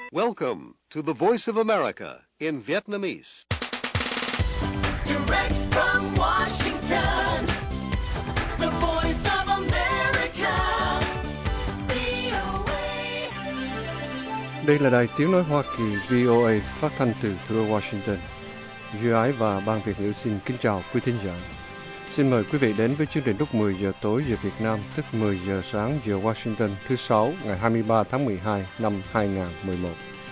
Welcome to the Voice of America in Vietnamese. Direct from Washington, the Voice of America, VOA. Đây là đài tiếng nói Hoa Kỳ VOA phát thanh từ thủ đô Washington. Duy Ái và Ban Việt ngữ xin kính chào quý thính giả. Xin mời quý vị đến với chương trình lúc 10 giờ tối giờ Việt Nam, tức 10 giờ sáng giờ Washington, thứ Sáu, ngày 23 tháng 12 năm 2011.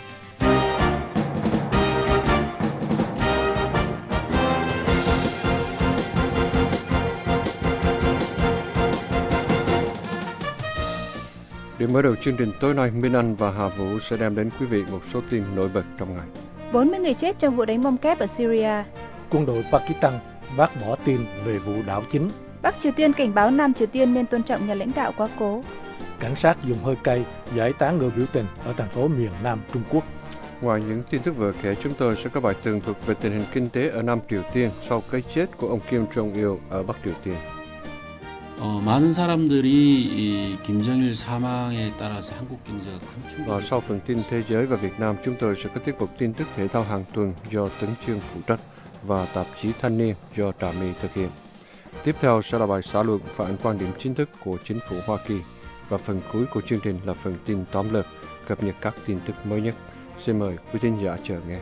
Để mở đầu chương trình tối nay, Minh Anh và Hà Vũ sẽ đem đến quý vị một số tin nổi bật trong ngày. 40 người chết trong vụ đánh bom kép ở Syria. Quân đội Pakistan bác bỏ tin về vụ đảo chính. Bắc Triều Tiên cảnh báo Nam Triều Tiên nên tôn trọng nhà lãnh đạo quá cố. Cảnh sát dùng hơi cay giải tán người biểu tình ở thành phố miền Nam Trung Quốc. Ngoài những tin tức vừa kể, chúng tôi sẽ có bài tường thuật về tình hình kinh tế ở Nam Triều Tiên sau cái chết của ông Kim Jong-il ở Bắc Triều Tiên. 많은 사람들이 이 김정일 사망에 따라서 한국 경제가 큰 충격. Và sau phần tin thế giới và Việt Nam, chúng tôi sẽ có tiết mục tin tức thể thao hàng tuần do Tấn Chương phụ trách và tạp chí Thanh niên do Trà My thực hiện. Tiếp theo sẽ là bài xã luận phản ánh quan điểm chính thức của chính phủ Hoa Kỳ, và phần cuối của chương trình là phần tin tóm lược cập nhật các tin tức mới nhất. Xin mời quý thính giả chờ nghe.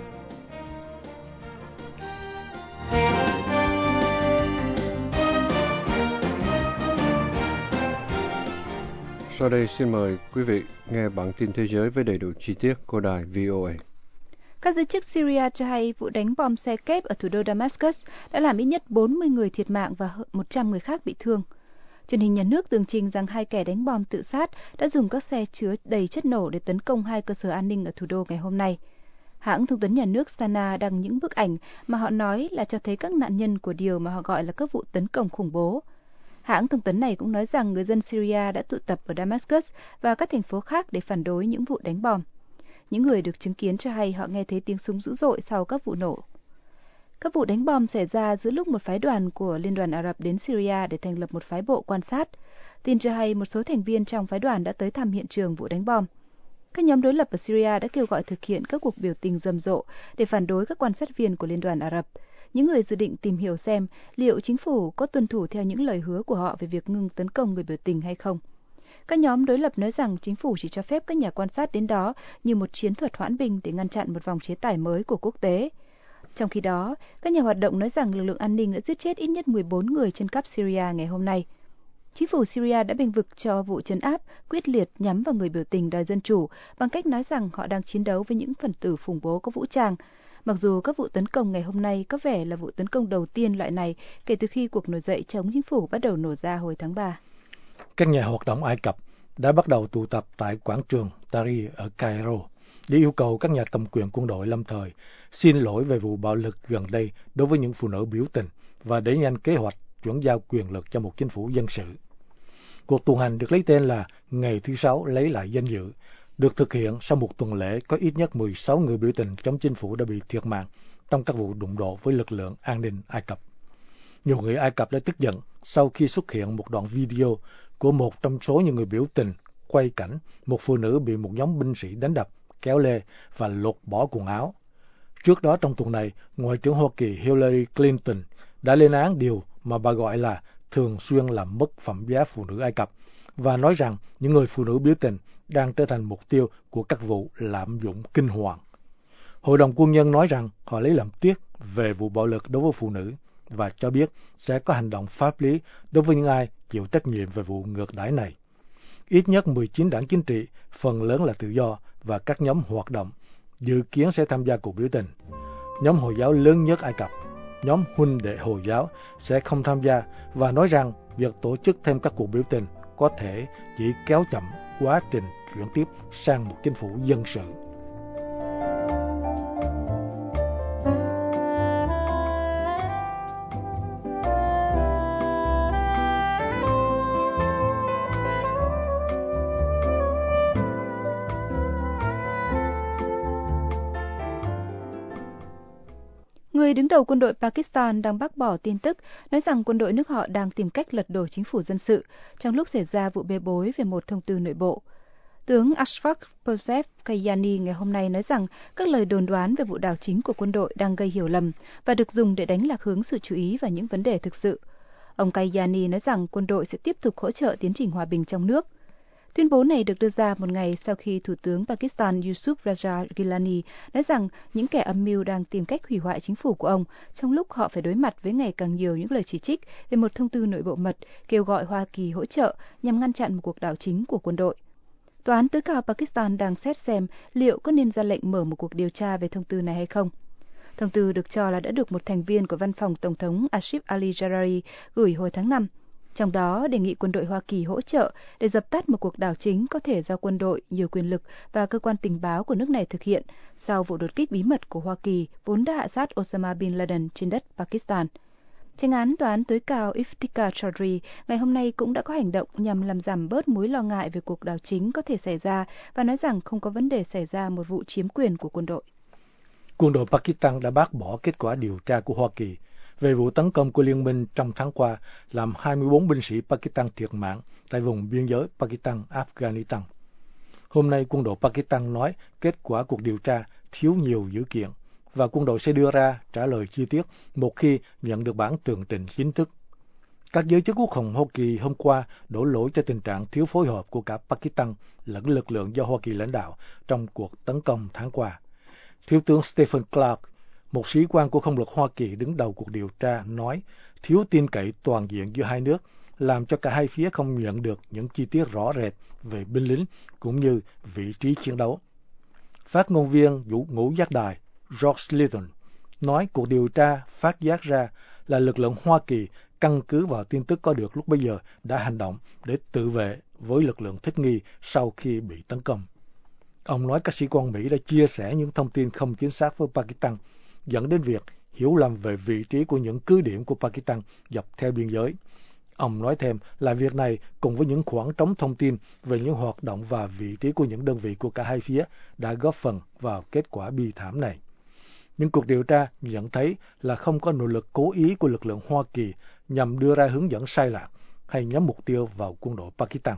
Sau đây xin mời quý vị nghe bản tin thế giới với đầy đủ chi tiết của đài VOA. Các giới chức Syria cho hay vụ đánh bom xe kép ở thủ đô Damascus đã làm ít nhất 40 người thiệt mạng và 100 người khác bị thương. Truyền hình nhà nước tường trình rằng hai kẻ đánh bom tự sát đã dùng các xe chứa đầy chất nổ để tấn công hai cơ sở an ninh ở thủ đô ngày hôm nay. Hãng thông tấn nhà nước Sana đăng những bức ảnh mà họ nói là cho thấy các nạn nhân của điều mà họ gọi là các vụ tấn công khủng bố. Hãng thông tấn này cũng nói rằng người dân Syria đã tụ tập ở Damascus và các thành phố khác để phản đối những vụ đánh bom. Những người được chứng kiến cho hay họ nghe thấy tiếng súng dữ dội sau các vụ nổ. Các vụ đánh bom xảy ra giữa lúc một phái đoàn của Liên đoàn Ả Rập đến Syria để thành lập một phái bộ quan sát. Tin cho hay một số thành viên trong phái đoàn đã tới thăm hiện trường vụ đánh bom. Các nhóm đối lập ở Syria đã kêu gọi thực hiện các cuộc biểu tình rầm rộ để phản đối các quan sát viên của Liên đoàn Ả Rập. Những người dự định tìm hiểu xem liệu chính phủ có tuân thủ theo những lời hứa của họ về việc ngừng tấn công người biểu tình hay không. Các nhóm đối lập nói rằng chính phủ chỉ cho phép các nhà quan sát đến đó như một chiến thuật hoãn binh để ngăn chặn một vòng chế tài mới của quốc tế. Trong khi đó, các nhà hoạt động nói rằng lực lượng an ninh đã giết chết ít nhất 14 người trên khắp Syria ngày hôm nay. Chính phủ Syria đã bênh vực cho vụ trấn áp quyết liệt nhắm vào người biểu tình đòi dân chủ bằng cách nói rằng họ đang chiến đấu với những phần tử khủng bố có vũ trang. Mặc dù các vụ tấn công ngày hôm nay có vẻ là vụ tấn công đầu tiên loại này kể từ khi cuộc nổi dậy chống chính phủ bắt đầu nổ ra hồi tháng 3. Các nhà hoạt động Ai Cập đã bắt đầu tụ tập tại quảng trường Tahrir ở Cairo để yêu cầu các nhà cầm quyền quân đội lâm thời xin lỗi về vụ bạo lực gần đây đối với những phụ nữ biểu tình và đẩy nhanh kế hoạch chuyển giao quyền lực cho một chính phủ dân sự. Cuộc tuần hành được lấy tên là Ngày thứ Sáu lấy lại danh dự, được thực hiện sau một tuần lễ có ít nhất 16 người biểu tình chống chính phủ đã bị thiệt mạng trong các vụ đụng độ với lực lượng an ninh Ai Cập. Nhiều người Ai Cập đã tức giận sau khi xuất hiện một đoạn video của một trong số những người biểu tình quay cảnh một phụ nữ bị một nhóm binh sĩ đánh đập, kéo lê và lột bỏ quần áo. Trước đó trong tuần này, Ngoại trưởng Hoa Kỳ Hillary Clinton đã lên án điều mà bà gọi là thường xuyên làm mất phẩm giá phụ nữ Ai Cập và nói rằng những người phụ nữ biểu tình đang trở thành mục tiêu của các vụ lạm dụng kinh hoàng. Hội đồng quân nhân nói rằng họ lấy làm tiếc về vụ bạo lực đối với phụ nữ và cho biết sẽ có hành động pháp lý đối với những ai chịu trách nhiệm về vụ ngược đãi này. Ít nhất 19 đảng chính trị, phần lớn là tự do và các nhóm hoạt động dự kiến sẽ tham gia cuộc biểu tình. Nhóm Hồi giáo lớn nhất Ai Cập, nhóm huynh đệ Hồi giáo sẽ không tham gia và nói rằng việc tổ chức thêm các cuộc biểu tình có thể chỉ kéo chậm quá trình chuyển tiếp sang một chính phủ dân sự. Người đứng đầu quân đội Pakistan đang bác bỏ tin tức nói rằng quân đội nước họ đang tìm cách lật đổ chính phủ dân sự trong lúc xảy ra vụ bê bối về một thông tư nội bộ. Tướng Ashfaq Pervez Kayani ngày hôm nay nói rằng các lời đồn đoán về vụ đảo chính của quân đội đang gây hiểu lầm và được dùng để đánh lạc hướng sự chú ý vào những vấn đề thực sự. Ông Kayani nói rằng quân đội sẽ tiếp tục hỗ trợ tiến trình hòa bình trong nước. Tuyên bố này được đưa ra một ngày sau khi Thủ tướng Pakistan Yusuf Raja Gilani nói rằng những kẻ âm mưu đang tìm cách hủy hoại chính phủ của ông trong lúc họ phải đối mặt với ngày càng nhiều những lời chỉ trích về một thông tư nội bộ mật kêu gọi Hoa Kỳ hỗ trợ nhằm ngăn chặn một cuộc đảo chính của quân đội. Tòa án tối cao Pakistan đang xét xem liệu có nên ra lệnh mở một cuộc điều tra về thông tư này hay không. Thông tư được cho là đã được một thành viên của văn phòng Tổng thống Asif Ali Zardari gửi hồi tháng 5. Trong đó đề nghị quân đội Hoa Kỳ hỗ trợ để dập tắt một cuộc đảo chính có thể do quân đội, nhiều quyền lực và cơ quan tình báo của nước này thực hiện sau vụ đột kích bí mật của Hoa Kỳ vốn đã hạ sát Osama Bin Laden trên đất Pakistan. Chánh án tòa án tối cao Iftikhar Chaudhry ngày hôm nay cũng đã có hành động nhằm làm giảm bớt mối lo ngại về cuộc đảo chính có thể xảy ra và nói rằng không có vấn đề xảy ra một vụ chiếm quyền của quân đội. Quân đội Pakistan đã bác bỏ kết quả điều tra của Hoa Kỳ về vụ tấn công của liên minh trong tháng qua làm 24 binh sĩ Pakistan thiệt mạng tại vùng biên giới Pakistan-Afghanistan. Hôm nay, quân đội Pakistan nói kết quả cuộc điều tra thiếu nhiều dữ kiện và quân đội sẽ đưa ra trả lời chi tiết một khi nhận được bản tường trình chính thức. Các giới chức quốc phòng Hoa Kỳ hôm qua đổ lỗi cho tình trạng thiếu phối hợp của cả Pakistan lẫn lực lượng do Hoa Kỳ lãnh đạo trong cuộc tấn công tháng qua. Thiếu tướng Stephen Clark, một sĩ quan của không lực Hoa Kỳ đứng đầu cuộc điều tra, nói thiếu tin cậy toàn diện giữa hai nước làm cho cả hai phía không nhận được những chi tiết rõ rệt về binh lính cũng như vị trí chiến đấu. Phát ngôn viên ngũ giác đài George Litton nói cuộc điều tra phát giác ra là lực lượng Hoa Kỳ căn cứ vào tin tức có được lúc bấy giờ đã hành động để tự vệ với lực lượng thích nghi sau khi bị tấn công. Ông nói các sĩ quan Mỹ đã chia sẻ những thông tin không chính xác với Pakistan, dẫn đến việc hiểu lầm về vị trí của những cứ điểm của Pakistan dọc theo biên giới. Ông nói thêm là việc này cùng với những khoảng trống thông tin về những hoạt động và vị trí của những đơn vị của cả hai phía đã góp phần vào kết quả bi thảm này. Những cuộc điều tra nhận thấy là không có nỗ lực cố ý của lực lượng Hoa Kỳ nhằm đưa ra hướng dẫn sai lạc hay nhắm mục tiêu vào quân đội Pakistan.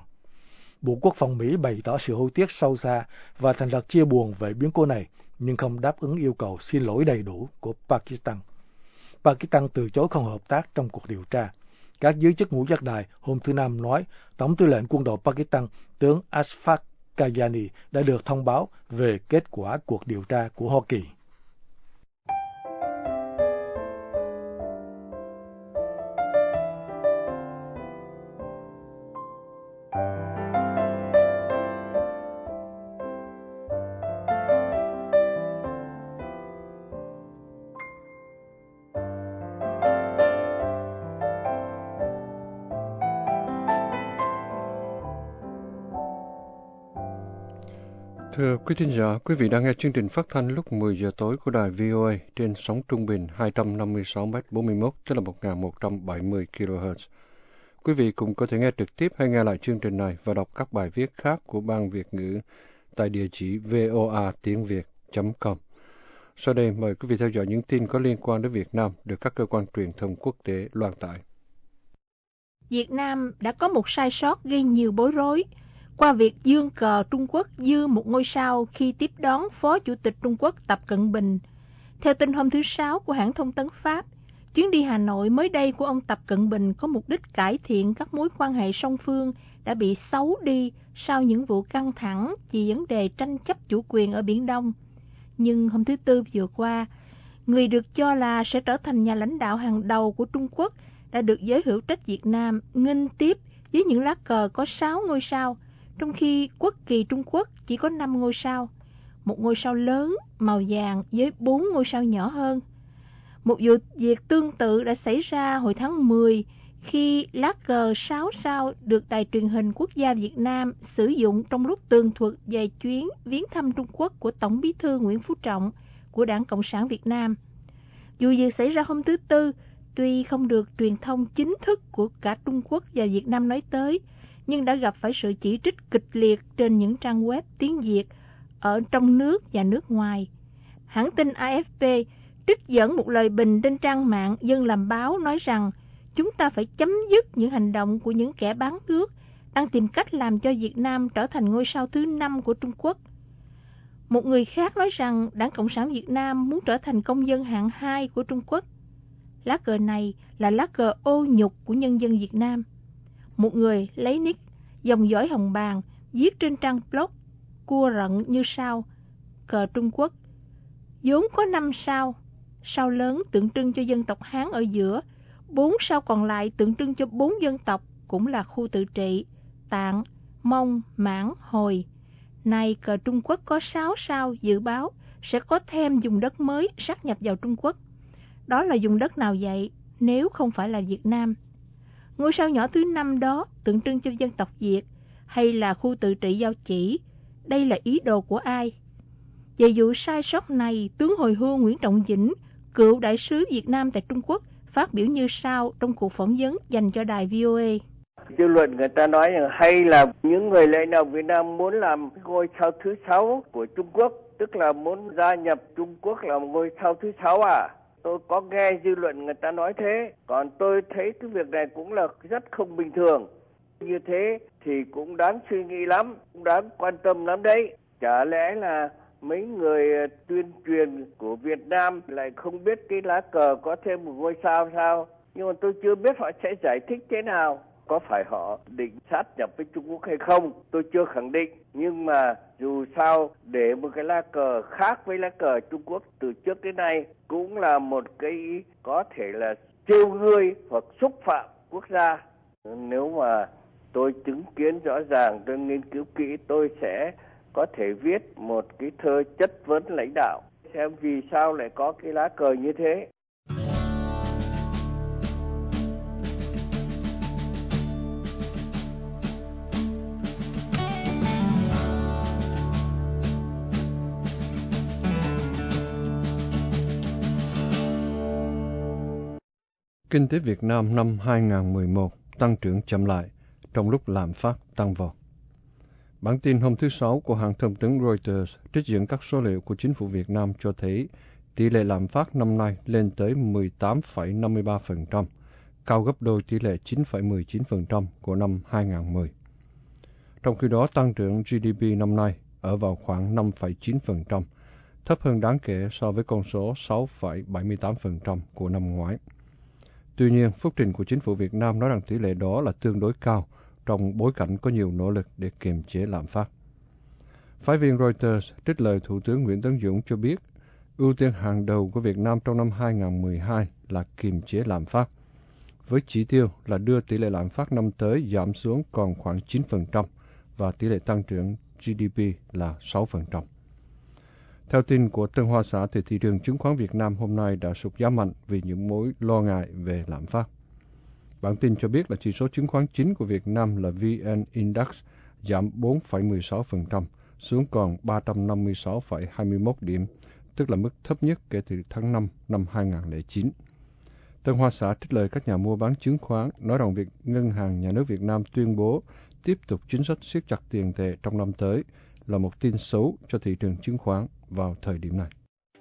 Bộ Quốc phòng Mỹ bày tỏ sự hối tiếc sâu xa và thành thật chia buồn về biến cố này, nhưng không đáp ứng yêu cầu xin lỗi đầy đủ của Pakistan. Pakistan từ chối không hợp tác trong cuộc điều tra. Các giới chức ngũ giác đài hôm thứ Năm nói Tổng tư lệnh quân đội Pakistan, tướng Ashfaq Kayani đã được thông báo về kết quả cuộc điều tra của Hoa Kỳ. Thưa quý thính giả, quý vị đang nghe chương trình phát thanh lúc 10 giờ tối của đài VOA trên sóng trung bình 256m41, tức là 1170 kHz. Quý vị cũng có thể nghe trực tiếp hay nghe lại chương trình này và đọc các bài viết khác của Ban Việt ngữ tại địa chỉ voatiengviet.com. Sau đây mời quý vị theo dõi những tin có liên quan đến Việt Nam được các cơ quan truyền thông quốc tế loan tải. Việt Nam đã có một sai sót gây nhiều bối rối qua việc giương cờ Trung Quốc dư một ngôi sao khi tiếp đón Phó Chủ tịch Trung Quốc Tập Cận Bình. Theo tin hôm thứ Sáu của hãng thông tấn Pháp, chuyến đi Hà Nội mới đây của ông Tập Cận Bình có mục đích cải thiện các mối quan hệ song phương đã bị xấu đi sau những vụ căng thẳng vì vấn đề tranh chấp chủ quyền ở Biển Đông. Nhưng hôm thứ Tư vừa qua, người được cho là sẽ trở thành nhà lãnh đạo hàng đầu của Trung Quốc đã được giới hữu trách Việt Nam nghênh tiếp với những lá cờ có 6 ngôi sao, trong khi quốc kỳ Trung Quốc chỉ có 5 ngôi sao, một ngôi sao lớn màu vàng với 4 ngôi sao nhỏ hơn. Một vụ việc tương tự đã xảy ra hồi tháng 10 khi lá cờ 6 sao được đài truyền hình quốc gia Việt Nam sử dụng trong lúc tường thuật về chuyến viếng thăm Trung Quốc của Tổng Bí thư Nguyễn Phú Trọng của Đảng Cộng sản Việt Nam. Vụ việc xảy ra hôm thứ Tư, tuy không được truyền thông chính thức của cả Trung Quốc và Việt Nam nói tới, nhưng đã gặp phải sự chỉ trích kịch liệt trên những trang web tiếng Việt ở trong nước và nước ngoài. Hãng tin AFP trích dẫn một lời bình trên trang mạng Dân làm báo nói rằng chúng ta phải chấm dứt những hành động của những kẻ bán nước đang tìm cách làm cho Việt Nam trở thành ngôi sao thứ 5 của Trung Quốc. Một người khác nói rằng Đảng Cộng sản Việt Nam muốn trở thành công dân hạng 2 của Trung Quốc. Lá cờ này là lá cờ ô nhục của nhân dân Việt Nam. Một người lấy nick dòng dõi hồng bàng viết trên trang blog cua rận như sau: cờ Trung Quốc vốn có 5 sao, sao lớn tượng trưng cho dân tộc Hán ở giữa, 4 sao còn lại tượng trưng cho 4 dân tộc cũng là khu tự trị: Tạng, Mông, Mãn, Hồi. Nay cờ Trung Quốc có 6 sao dự báo sẽ có thêm vùng đất mới sát nhập vào Trung Quốc. Đó là vùng đất nào vậy nếu không phải là Việt Nam? Ngôi sao nhỏ thứ 5 đó tượng trưng cho dân tộc Việt hay là khu tự trị Giao Chỉ? Đây là ý đồ của ai? Về vụ sai sót này, tướng hồi hương Nguyễn Trọng Vĩnh, cựu đại sứ Việt Nam tại Trung Quốc, phát biểu như sau trong cuộc phỏng vấn dành cho đài VOA. Dư luận người ta nói rằng hay là những người lãnh đạo Việt Nam muốn làm ngôi sao thứ 6 của Trung Quốc, tức là muốn gia nhập Trung Quốc làm ngôi sao thứ 6 à? Tôi có nghe dư luận người ta nói thế, còn tôi thấy cái việc này cũng là rất không bình thường. Như thế thì cũng đáng suy nghĩ lắm, cũng đáng quan tâm lắm đấy. Chả lẽ là mấy người tuyên truyền của Việt Nam lại không biết cái lá cờ có thêm một ngôi sao sao? Nhưng mà tôi chưa biết họ sẽ giải thích thế nào. Có phải họ định sát nhập với Trung Quốc hay không? Tôi chưa khẳng định. Nhưng mà dù sao để một cái lá cờ khác với lá cờ Trung Quốc từ trước đến nay cũng là một cái có thể là trêu ngươi hoặc xúc phạm quốc gia. Nếu mà tôi chứng kiến rõ ràng, tôi nghiên cứu kỹ, tôi sẽ có thể viết một cái thơ chất vấn lãnh đạo xem vì sao lại có cái lá cờ như thế. Kinh tế Việt Nam năm 2011 tăng trưởng chậm lại, trong lúc lạm phát tăng vọt. Bản tin hôm thứ Sáu của hãng thông tấn Reuters trích dẫn các số liệu của chính phủ Việt Nam cho thấy tỷ lệ lạm phát năm nay lên tới 18,53%, cao gấp đôi tỷ lệ 9,19% của năm 2010. Trong khi đó, tăng trưởng GDP năm nay ở vào khoảng 5,9%, thấp hơn đáng kể so với con số 6,78% của năm ngoái. Tuy nhiên, phúc trình của chính phủ Việt Nam nói rằng tỷ lệ đó là tương đối cao trong bối cảnh có nhiều nỗ lực để kiềm chế lạm phát. Phái viên Reuters trích lời Thủ tướng Nguyễn Tấn Dũng cho biết, ưu tiên hàng đầu của Việt Nam trong năm 2012 là kiềm chế lạm phát, với chỉ tiêu là đưa tỷ lệ lạm phát năm tới giảm xuống còn khoảng 9% và tỷ lệ tăng trưởng GDP là 6%. Theo tin của Tân Hoa Xã, thì thị trường chứng khoán Việt Nam hôm nay đã sụt giá mạnh vì những mối lo ngại về lạm phát. Bản tin cho biết là chỉ số chứng khoán chính của Việt Nam là VN Index giảm 4,16% xuống còn 356,21 điểm, tức là mức thấp nhất kể từ tháng 5 năm 2009. Tân Hoa Xã trích lời các nhà mua bán chứng khoán nói rằng việc Ngân hàng Nhà nước Việt Nam tuyên bố tiếp tục chính sách siết chặt tiền tệ trong năm tới là một tin xấu cho thị trường chứng khoán vào thời điểm này.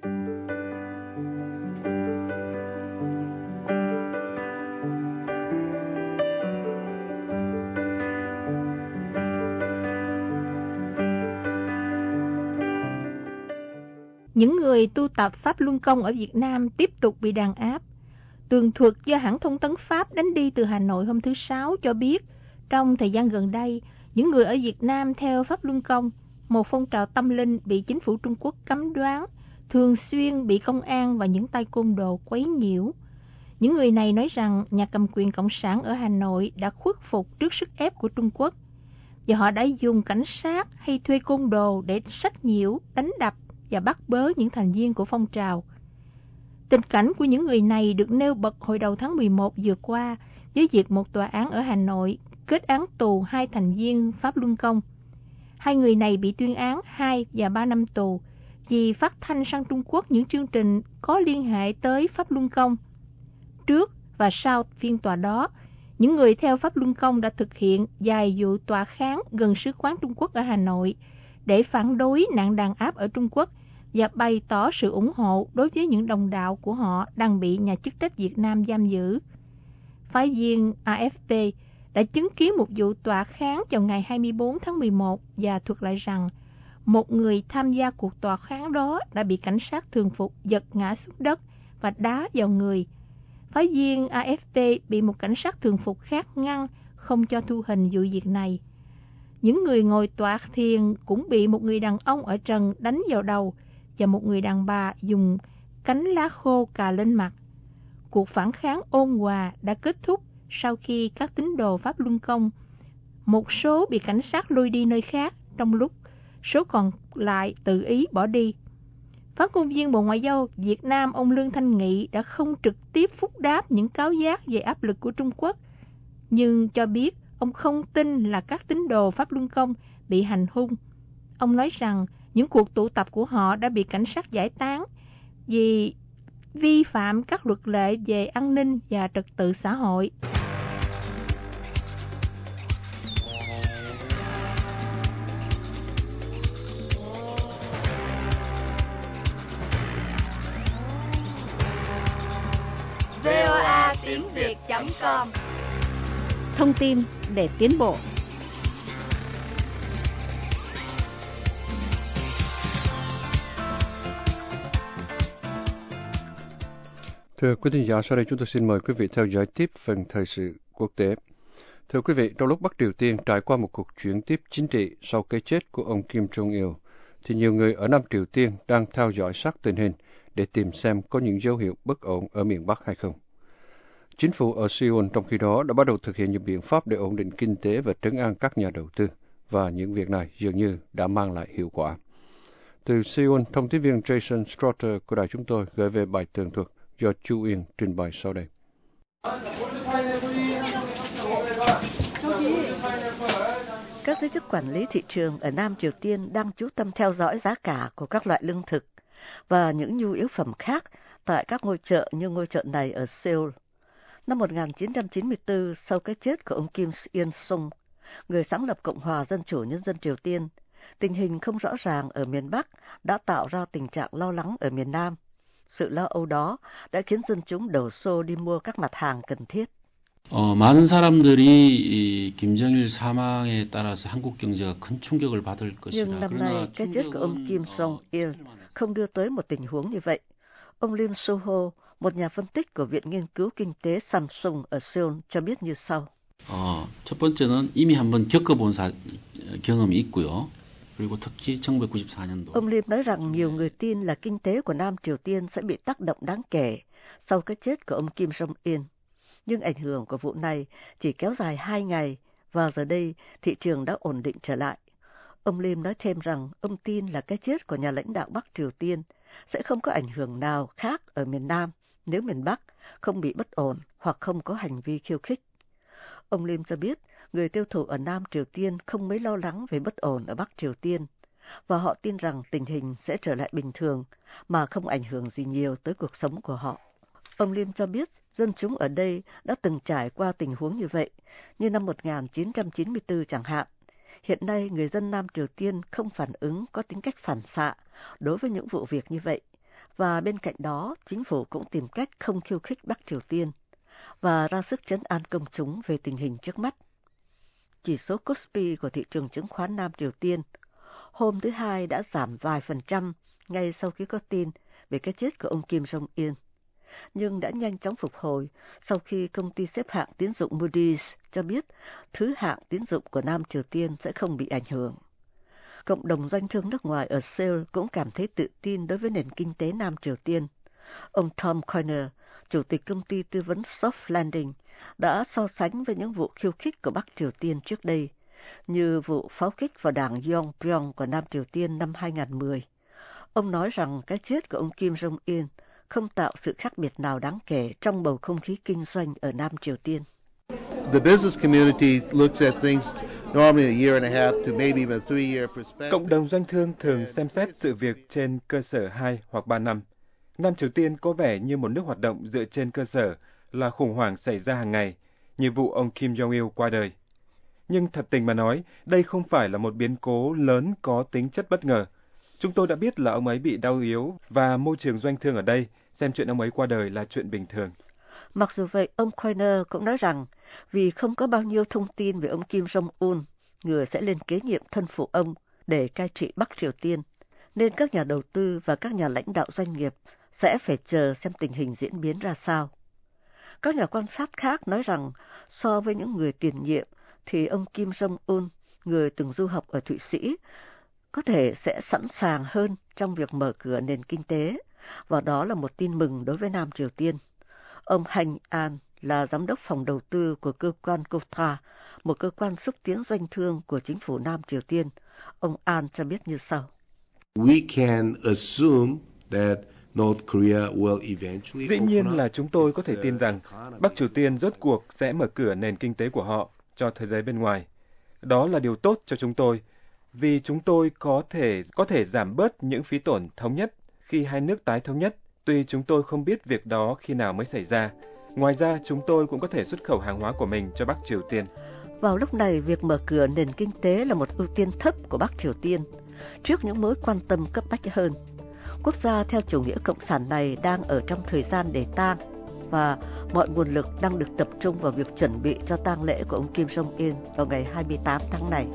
Những người tu tập Pháp Luân Công ở Việt Nam tiếp tục bị đàn áp. Tường thuật do hãng thông tấn Pháp đánh đi từ Hà Nội hôm thứ Sáu cho biết, trong thời gian gần đây, những người ở Việt Nam theo Pháp Luân Công, một phong trào tâm linh bị chính phủ Trung Quốc cấm đoán, thường xuyên bị công an và những tay côn đồ quấy nhiễu. Những người này nói rằng nhà cầm quyền Cộng sản ở Hà Nội đã khuất phục trước sức ép của Trung Quốc, và họ đã dùng cảnh sát hay thuê côn đồ để sách nhiễu, đánh đập và bắt bớ những thành viên của phong trào. Tình cảnh của những người này được nêu bật hồi đầu tháng 11 vừa qua với việc một tòa án ở Hà Nội kết án tù 2 thành viên Pháp Luân Công. 2 người này bị tuyên án 2 và 3 năm tù vì phát thanh sang Trung Quốc những chương trình có liên hệ tới Pháp Luân Công. Trước và sau phiên tòa đó, những người theo Pháp Luân Công đã thực hiện vài vụ tòa kháng gần Sứ quán Trung Quốc ở Hà Nội để phản đối nạn đàn áp ở Trung Quốc và bày tỏ sự ủng hộ đối với những đồng đạo của họ đang bị nhà chức trách Việt Nam giam giữ. Phái viên AFP đã chứng kiến một vụ tòa kháng vào ngày 24 tháng 11 và thuật lại rằng một người tham gia cuộc tòa kháng đó đã bị cảnh sát thường phục giật ngã xuống đất và đá vào người. Phóng viên AFP bị một cảnh sát thường phục khác ngăn không cho thu hình vụ việc này. Những người ngồi tọa thiền cũng bị một người đàn ông ở trần đánh vào đầu và một người đàn bà dùng cánh lá khô cà lên mặt. Cuộc phản kháng ôn hòa đã kết thúc sau khi các tín đồ Pháp Luân Công, một số bị cảnh sát lôi đi nơi khác, trong lúc số còn lại tự ý bỏ đi. Phát ngôn viên Bộ Ngoại giao Việt Nam ông Lương Thanh Nghị đã không trực tiếp phúc đáp những cáo giác về áp lực của Trung Quốc, nhưng cho biết ông không tin là các tín đồ Pháp Luân Công bị hành hung. Ông nói rằng những cuộc tụ tập của họ đã bị cảnh sát giải tán vì vi phạm các luật lệ về an ninh và trật tự xã hội. VOA tiếng Việt.com Thông tin để tiến bộ. Thưa quý thính giả, sau đây chúng tôi xin mời quý vị theo dõi tiếp phần thời sự quốc tế. Thưa quý vị, trong lúc Bắc Triều Tiên trải qua một cuộc chuyển tiếp chính trị sau cái chết của ông Kim Jong-il, thì nhiều người ở Nam Triều Tiên đang theo dõi sát tình hình để tìm xem có những dấu hiệu bất ổn ở miền Bắc hay không. Chính phủ ở Seoul trong khi đó đã bắt đầu thực hiện những biện pháp để ổn định kinh tế và trấn an các nhà đầu tư, và những việc này dường như đã mang lại hiệu quả. Từ Seoul, thông tin viên Jason Strotter của đài chúng tôi gửi về bài tường thuật do Chu Yên trình bày sau đây. Các giới chức quản lý thị trường ở Nam Triều Tiên đang chú tâm theo dõi giá cả của các loại lương thực và những nhu yếu phẩm khác tại các ngôi chợ như ngôi chợ này ở Seoul. Năm 1994, sau cái chết của ông Kim Il-sung, người sáng lập Cộng hòa Dân chủ Nhân dân Triều Tiên, tình hình không rõ ràng ở miền Bắc đã tạo ra tình trạng lo lắng ở miền Nam. Sự lo âu đó đã khiến dân chúng đổ xô đi mua các mặt hàng cần thiết. 많은 사람들이 이 김정일 사망에 따라서 한국 경제가 큰 충격을 받을 것이라. Nhưng năm nay, cái chết của ông Kim Jong-il không đưa tới một tình huống như vậy. Ông Lim Soo-ho, một nhà phân tích của Viện Nghiên cứu Kinh tế Samsung ở Seoul cho biết như sau. 첫 번째는 이미 한번 겪어본 경험이 있고요. 그리고 특히 1994년도. Ông Lim nói rằng nhiều người tin là kinh tế của Nam Triều Tiên sẽ bị tác động đáng kể sau cái chết của ông Kim Jong-il. Nhưng ảnh hưởng của vụ này chỉ kéo dài 2 ngày và giờ đây thị trường đã ổn định trở lại. Ông Lim nói thêm rằng ông tin là cái chết của nhà lãnh đạo Bắc Triều Tiên sẽ không có ảnh hưởng nào khác ở miền Nam nếu miền Bắc không bị bất ổn hoặc không có hành vi khiêu khích. Ông Lim cho biết người tiêu thụ ở Nam Triều Tiên không mấy lo lắng về bất ổn ở Bắc Triều Tiên và họ tin rằng tình hình sẽ trở lại bình thường mà không ảnh hưởng gì nhiều tới cuộc sống của họ. Ông Lim cho biết dân chúng ở đây đã từng trải qua tình huống như vậy, như năm 1994 chẳng hạn. Hiện nay, người dân Nam Triều Tiên không phản ứng có tính cách phản xạ đối với những vụ việc như vậy, và bên cạnh đó, chính phủ cũng tìm cách không khiêu khích Bắc Triều Tiên và ra sức trấn an công chúng về tình hình trước mắt. Chỉ số Kospi của thị trường chứng khoán Nam Triều Tiên hôm thứ Hai đã giảm vài % ngay sau khi có tin về cái chết của ông Kim Jong-il, nhưng đã nhanh chóng phục hồi sau khi công ty xếp hạng tín dụng Moody's cho biết thứ hạng tín dụng của Nam Triều Tiên sẽ không bị ảnh hưởng. Cộng đồng doanh thương nước ngoài ở Seoul cũng cảm thấy tự tin đối với nền kinh tế Nam Triều Tiên. Ông Tom Coyner, chủ tịch công ty tư vấn Soft Landing, đã so sánh với những vụ khiêu khích của Bắc Triều Tiên trước đây, như vụ pháo kích vào đảng Yongbyon của Nam Triều Tiên năm 2010. Ông nói rằng cái chết của ông Kim Jong-il không tạo sự khác biệt nào đáng kể trong bầu không khí kinh doanh ở Nam Triều Tiên. The business community looks at things normally a year and a half to maybe even a 3-year perspective. Cộng đồng doanh thương thường xem xét sự việc trên cơ sở 2 hoặc 3 năm. Nam Triều Tiên có vẻ như một nước hoạt động dựa trên cơ sở là khủng hoảng xảy ra hàng ngày, như vụ ông Kim Jong-il qua đời. Nhưng thật tình mà nói, đây không phải là một biến cố lớn có tính chất bất ngờ. Chúng tôi đã biết là ông ấy bị đau yếu và môi trường doanh thương ở đây xem chuyện ông ấy qua đời là chuyện bình thường. Mặc dù vậy, ông Coyner cũng nói rằng vì không có bao nhiêu thông tin về ông Kim Jong-un, người sẽ lên kế nhiệm thân phụ ông để cai trị Bắc Triều Tiên, nên các nhà đầu tư và các nhà lãnh đạo doanh nghiệp sẽ phải chờ xem tình hình diễn biến ra sao. Các nhà quan sát khác nói rằng so với những người tiền nhiệm thì ông Kim Jong-un, người từng du học ở Thụy Sĩ, có thể sẽ sẵn sàng hơn trong việc mở cửa nền kinh tế, và đó là một tin mừng đối với Nam Triều Tiên. Ông Hành An là giám đốc phòng đầu tư của cơ quan KOTA, một cơ quan xúc tiến doanh thương của chính phủ Nam Triều Tiên. Ông An cho biết như sau. We can assume that North Korea will eventually Dĩ nhiên là chúng tôi có thể tin rằng Bắc Triều Tiên rốt cuộc sẽ mở cửa nền kinh tế của họ cho thế giới bên ngoài. Đó là điều tốt cho chúng tôi, vì chúng tôi có thể giảm bớt những phí tổn thống nhất khi hai nước tái thống nhất, tuy chúng tôi không biết việc đó khi nào mới xảy ra. Ngoài ra, chúng tôi cũng có thể xuất khẩu hàng hóa của mình cho Bắc Triều Tiên. Vào lúc này, việc mở cửa nền kinh tế là một ưu tiên thấp của Bắc Triều Tiên, trước những mối quan tâm cấp bách hơn. Quốc gia theo chủ nghĩa cộng sản này đang ở trong thời gian để tang, và mọi nguồn lực đang được tập trung vào việc chuẩn bị cho tang lễ của ông Kim Jong-un vào ngày 28 tháng này.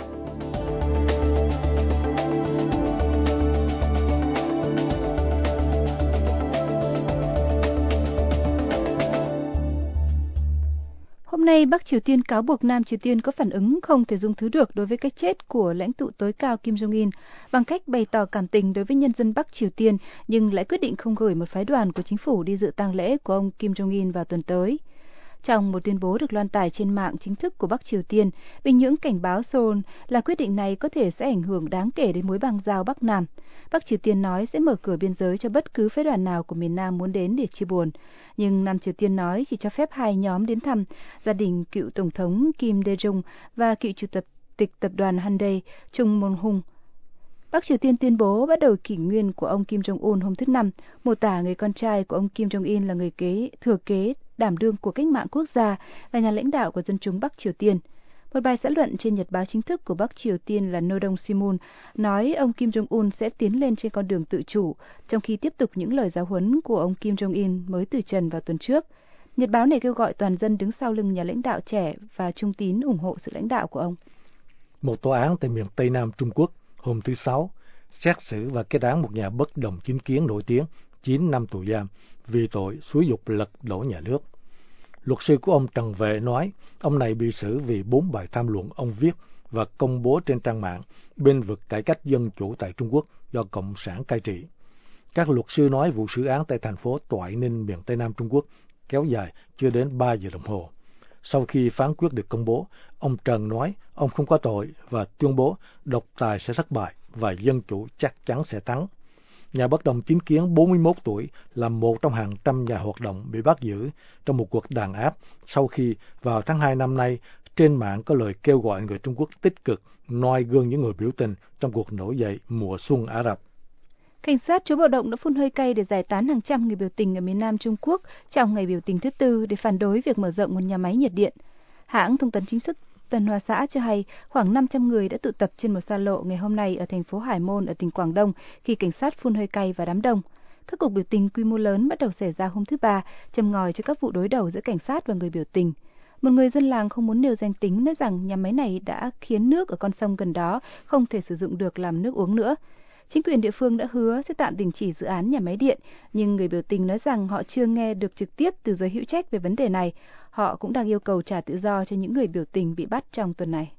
Hôm nay, Bắc Triều Tiên cáo buộc Nam Triều Tiên có phản ứng không thể dung thứ được đối với cái chết của lãnh tụ tối cao Kim Jong-un bằng cách bày tỏ cảm tình đối với nhân dân Bắc Triều Tiên, nhưng lại quyết định không gửi một phái đoàn của chính phủ đi dự tang lễ của ông Kim Jong-un vào tuần tới. Trong một tuyên bố được loan tải trên mạng chính thức của Bắc Triều Tiên, Bình Nhưỡng cảnh báo Seoul là quyết định này có thể sẽ ảnh hưởng đáng kể đến mối bang giao Bắc Nam. Bắc Triều Tiên nói sẽ mở cửa biên giới cho bất cứ phái đoàn nào của miền Nam muốn đến để chia buồn. Nhưng Nam Triều Tiên nói chỉ cho phép 2 nhóm đến thăm, gia đình cựu Tổng thống Kim Dae-jung và cựu Chủ tịch tập đoàn Hyundai Chung Mon-hung. Bắc Triều Tiên tuyên bố bắt đầu kỷ nguyên của ông Kim Jong-un hôm thứ Năm, mô tả người con trai của ông Kim Jong-un là người thừa kế đảm đương của cách mạng quốc gia và nhà lãnh đạo của dân chúng Bắc Triều Tiên. Một bài xã luận trên nhật báo chính thức của Bắc Triều Tiên là Nodong Simun nói ông Kim Jong-un sẽ tiến lên trên con đường tự chủ, trong khi tiếp tục những lời giáo huấn của ông Kim Jong-un mới từ trần vào tuần trước. Nhật báo này kêu gọi toàn dân đứng sau lưng nhà lãnh đạo trẻ và trung tín ủng hộ sự lãnh đạo của ông. Một tòa án tại miền Tây Nam Trung Quốc hôm thứ Sáu xét xử và kết án một nhà bất đồng chính kiến nổi tiếng 9 năm tù giam vì tội xúi giục lật đổ nhà nước. Luật sư của ông Trần Vệ nói ông này bị xử vì 4 bài tham luận ông viết và công bố trên trang mạng bên vực cải cách dân chủ tại Trung Quốc do Cộng sản cai trị. Các luật sư nói vụ xử án tại thành phố Toại Ninh, miền Tây Nam Trung Quốc kéo dài chưa đến 3 giờ đồng hồ. Sau khi phán quyết được công bố, ông Trần nói ông không có tội và tuyên bố độc tài sẽ thất bại và dân chủ chắc chắn sẽ thắng. Nhà bất đồng chính kiến 41 tuổi là một trong hàng trăm nhà hoạt động bị bắt giữ trong một cuộc đàn áp sau khi vào tháng 2 năm nay trên mạng có lời kêu gọi người Trung Quốc tích cực noi gương những người biểu tình trong cuộc nổi dậy mùa xuân Ả Rập. Cảnh sát chống bạo động đã phun hơi cay để giải tán hàng trăm người biểu tình ở miền Nam Trung Quốc trong ngày biểu tình thứ Tư để phản đối việc mở rộng một nhà máy nhiệt điện. Hãng thông tấn chính thức Tân Hoa Xã cho hay khoảng 500 người đã tụ tập trên một xa lộ ngày hôm nay ở thành phố Hải Môn ở tỉnh Quảng Đông khi cảnh sát phun hơi cay vào đám đông. Các cuộc biểu tình quy mô lớn bắt đầu xảy ra hôm thứ Ba, châm ngòi cho các vụ đối đầu giữa cảnh sát và người biểu tình. Một người dân làng không muốn nêu danh tính nói rằng nhà máy này đã khiến nước ở con sông gần đó không thể sử dụng được làm nước uống nữa. Chính quyền địa phương đã hứa sẽ tạm đình chỉ dự án nhà máy điện, nhưng người biểu tình nói rằng họ chưa nghe được trực tiếp từ giới hữu trách về vấn đề này. Họ cũng đang yêu cầu trả tự do cho những người biểu tình bị bắt trong tuần này.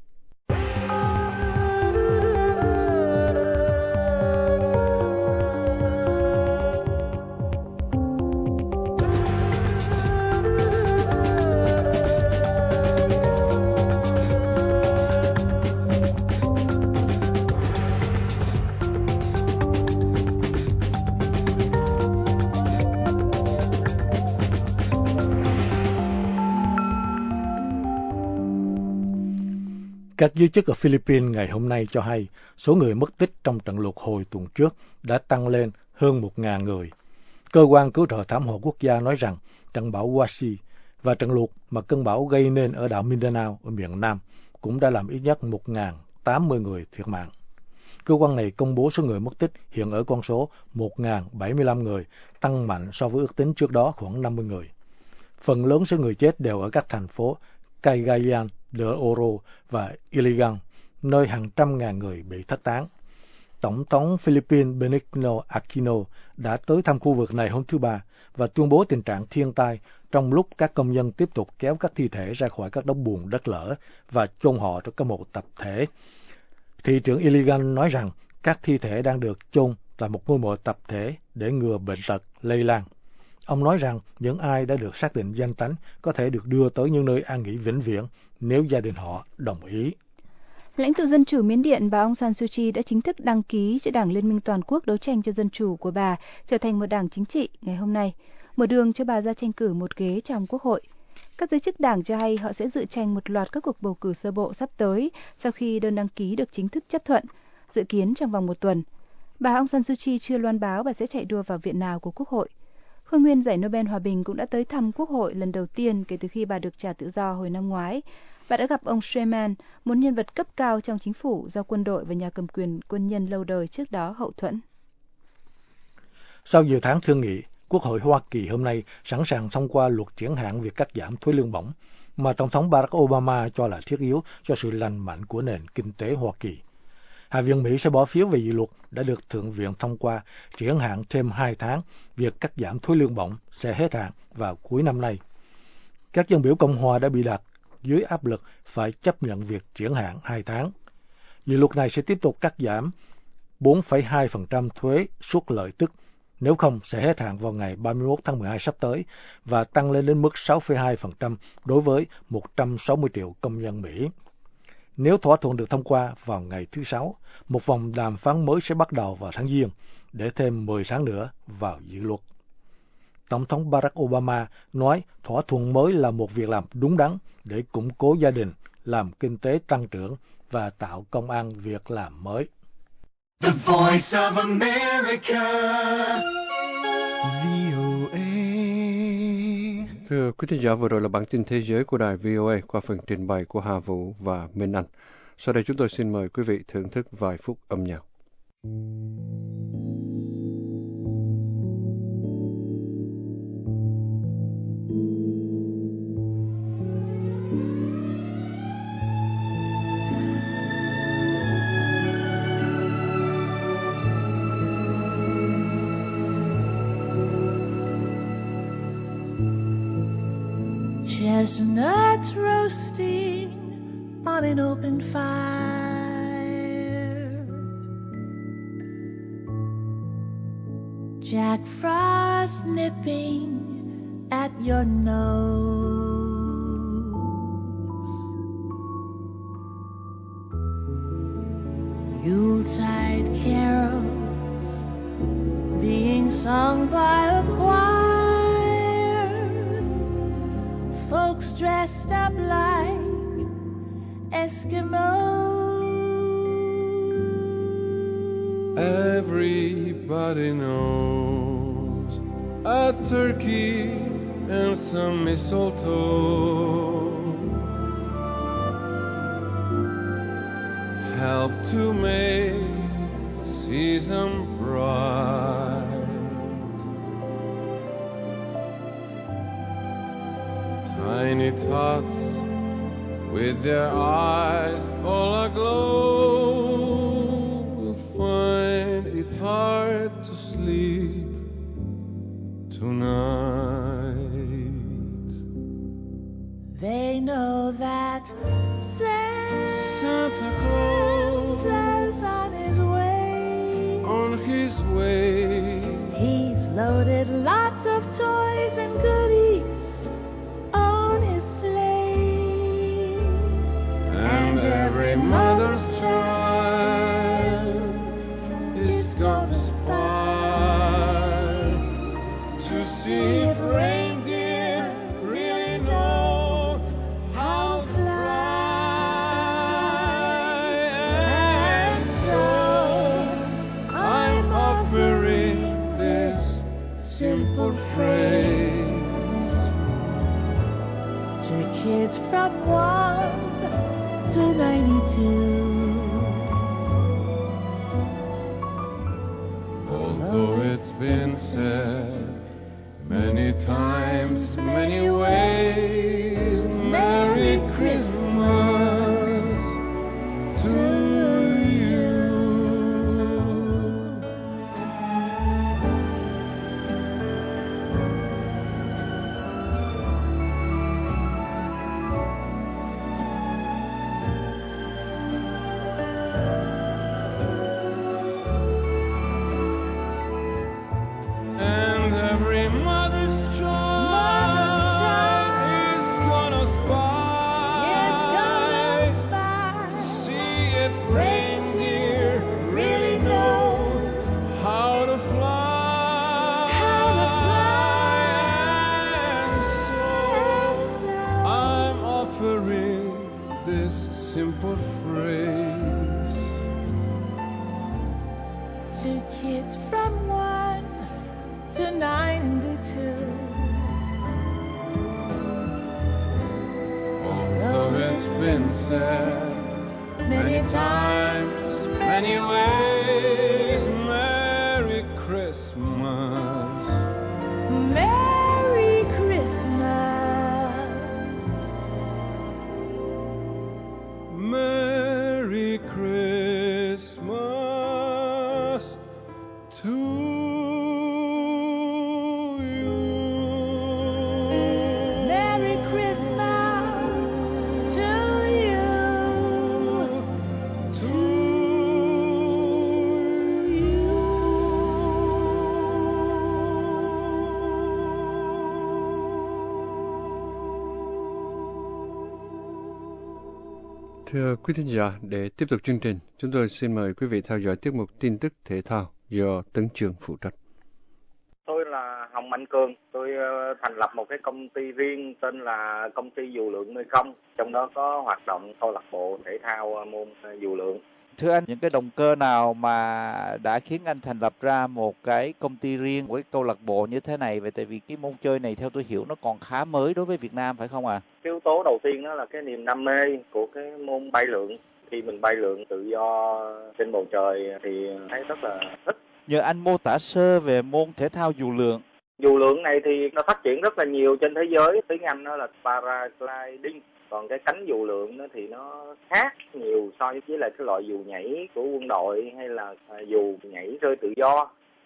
Các giới chức ở Philippines ngày hôm nay cho hay số người mất tích trong trận lụt hồi tuần trước đã tăng lên hơn 1.000 người. Cơ quan cứu trợ thảm họa quốc gia nói rằng trận bão Wasi và trận lụt mà cơn bão gây nên ở đảo Mindanao ở miền Nam cũng đã làm ít nhất 1.080 người thiệt mạng. Cơ quan này công bố số người mất tích hiện ở con số 1.075 người, tăng mạnh so với ước tính trước đó khoảng 50 người. Phần lớn số người chết đều ở các thành phố Cagayan de Oro và Iligan, nơi hàng trăm ngàn người bị thất tán. Tổng thống Philippines Benigno Aquino đã tới thăm khu vực này hôm thứ Ba và tuyên bố tình trạng thiên tai trong lúc các công nhân tiếp tục kéo các thi thể ra khỏi các đống bùn đất lở và chôn họ trong các mộ tập thể. Thị trưởng Iligan nói rằng các thi thể đang được chôn tại một ngôi mộ tập thể để ngừa bệnh tật lây lan. Ông nói rằng những ai đã được xác định danh tánh có thể được đưa tới những nơi an nghỉ vĩnh viễn nếu gia đình họ đồng ý. Lãnh tụ Dân chủ Miến Điện bà Aung San Suu Kyi đã chính thức đăng ký cho Đảng Liên minh Toàn quốc đấu tranh cho dân chủ của bà trở thành một đảng chính trị ngày hôm nay, mở đường cho bà ra tranh cử một ghế trong Quốc hội. Các giới chức đảng cho hay họ sẽ dự tranh một loạt các cuộc bầu cử sơ bộ sắp tới sau khi đơn đăng ký được chính thức chấp thuận, dự kiến trong vòng một tuần. Bà Aung San Suu Kyi chưa loan báo bà sẽ chạy đua vào viện nào của Quốc hội. Khôi nguyên giải Nobel Hòa bình cũng đã tới thăm Quốc hội lần đầu tiên kể từ khi bà được trả tự do hồi năm ngoái. Bà đã gặp ông Sherman, một nhân vật cấp cao trong chính phủ do quân đội và nhà cầm quyền quân nhân lâu đời trước đó hậu thuẫn. Sau nhiều tháng thương nghị, Quốc hội Hoa Kỳ hôm nay sẵn sàng thông qua luật triển hạn việc cắt giảm thuế lương bổng, mà Tổng thống Barack Obama cho là thiết yếu cho sự lành mạnh của nền kinh tế Hoa Kỳ. Hạ viện Mỹ sẽ bỏ phiếu về dự luật đã được Thượng viện thông qua, triển hạn thêm 2 tháng, việc cắt giảm thuế lương bổng sẽ hết hạn vào cuối năm nay. Các dân biểu Cộng hòa đã bị đặt dưới áp lực phải chấp nhận việc triển hạn 2 tháng. Dự luật này sẽ tiếp tục cắt giảm 4,2% thuế suất lợi tức, nếu không sẽ hết hạn vào ngày 31 tháng 12 sắp tới và tăng lên đến mức 6,2% đối với 160 triệu công dân Mỹ. Nếu thỏa thuận được thông qua vào ngày thứ Sáu, một vòng đàm phán mới sẽ bắt đầu vào tháng Giêng, để thêm 10 tháng nữa vào dự luật. Tổng thống Barack Obama nói thỏa thuận mới là một việc làm đúng đắn để củng cố gia đình, làm kinh tế tăng trưởng và tạo công ăn việc làm mới. The Voice of America, VOA. Thưa quý thính giả, vừa rồi là bản tin thế giới của đài VOA qua phần trình bày của Hà Vũ và Minh Anh. Sau đây chúng tôi xin mời quý vị thưởng thức vài phút âm nhạc. Chestnuts roasting on an open fire, Jack Frost nipping at your nose, Yuletide carols being sung by a choir, folks dressed up like Eskimos. Everybody knows a turkey and some mistletoe help to make the season bright. Tiny tots with their eyes all aglow will find it hard to sleep tonight. They know that Santa Claus Santa's on his way. On his way, He's loaded lots of toys and goodies on his sleigh. and every mother's child is gonna spy to see if reindeer really know how to fly. And so I'm offering this simple phrase To kids from 1 to 92. Although it's been said many times, many ways, Merry to kids from 1 to 92. Although it's been said many times, many ways, Merry Christmas. Merry Christmas. Merry Christmas to you. Merry Christmas to you. To Thưa quý thính giả, để tiếp tục chương trình, chúng tôi xin mời quý vị theo dõi tiết mục tin tức thể thao do Tấn Chương phụ trách. Tôi là Hồng Mạnh Cường, tôi thành lập một cái công ty riêng tên là công ty dù lượng Mekong, trong đó có hoạt động câu lạc bộ thể thao môn dù lượng. Thưa anh, những cái động cơ nào mà đã khiến anh thành lập ra một cái công ty riêng, một cái câu lạc bộ như thế này? Vậy tại vì cái môn chơi này theo tôi hiểu nó còn khá mới đối với Việt Nam phải không ạ? Cái yếu tố đầu tiên đó là cái niềm đam mê của cái môn bay lượn. Khi mình bay lượn tự do trên bầu trời thì thấy rất là thích. Nhờ anh mô tả sơ về môn thể thao dù lượn. Dù lượn này thì nó phát triển rất là nhiều trên thế giới, tiếng Anh nó là paragliding. Còn cái cánh dù lượn đó thì nó khác nhiều so với lại cái loại dù nhảy của quân đội hay là dù nhảy rơi tự do.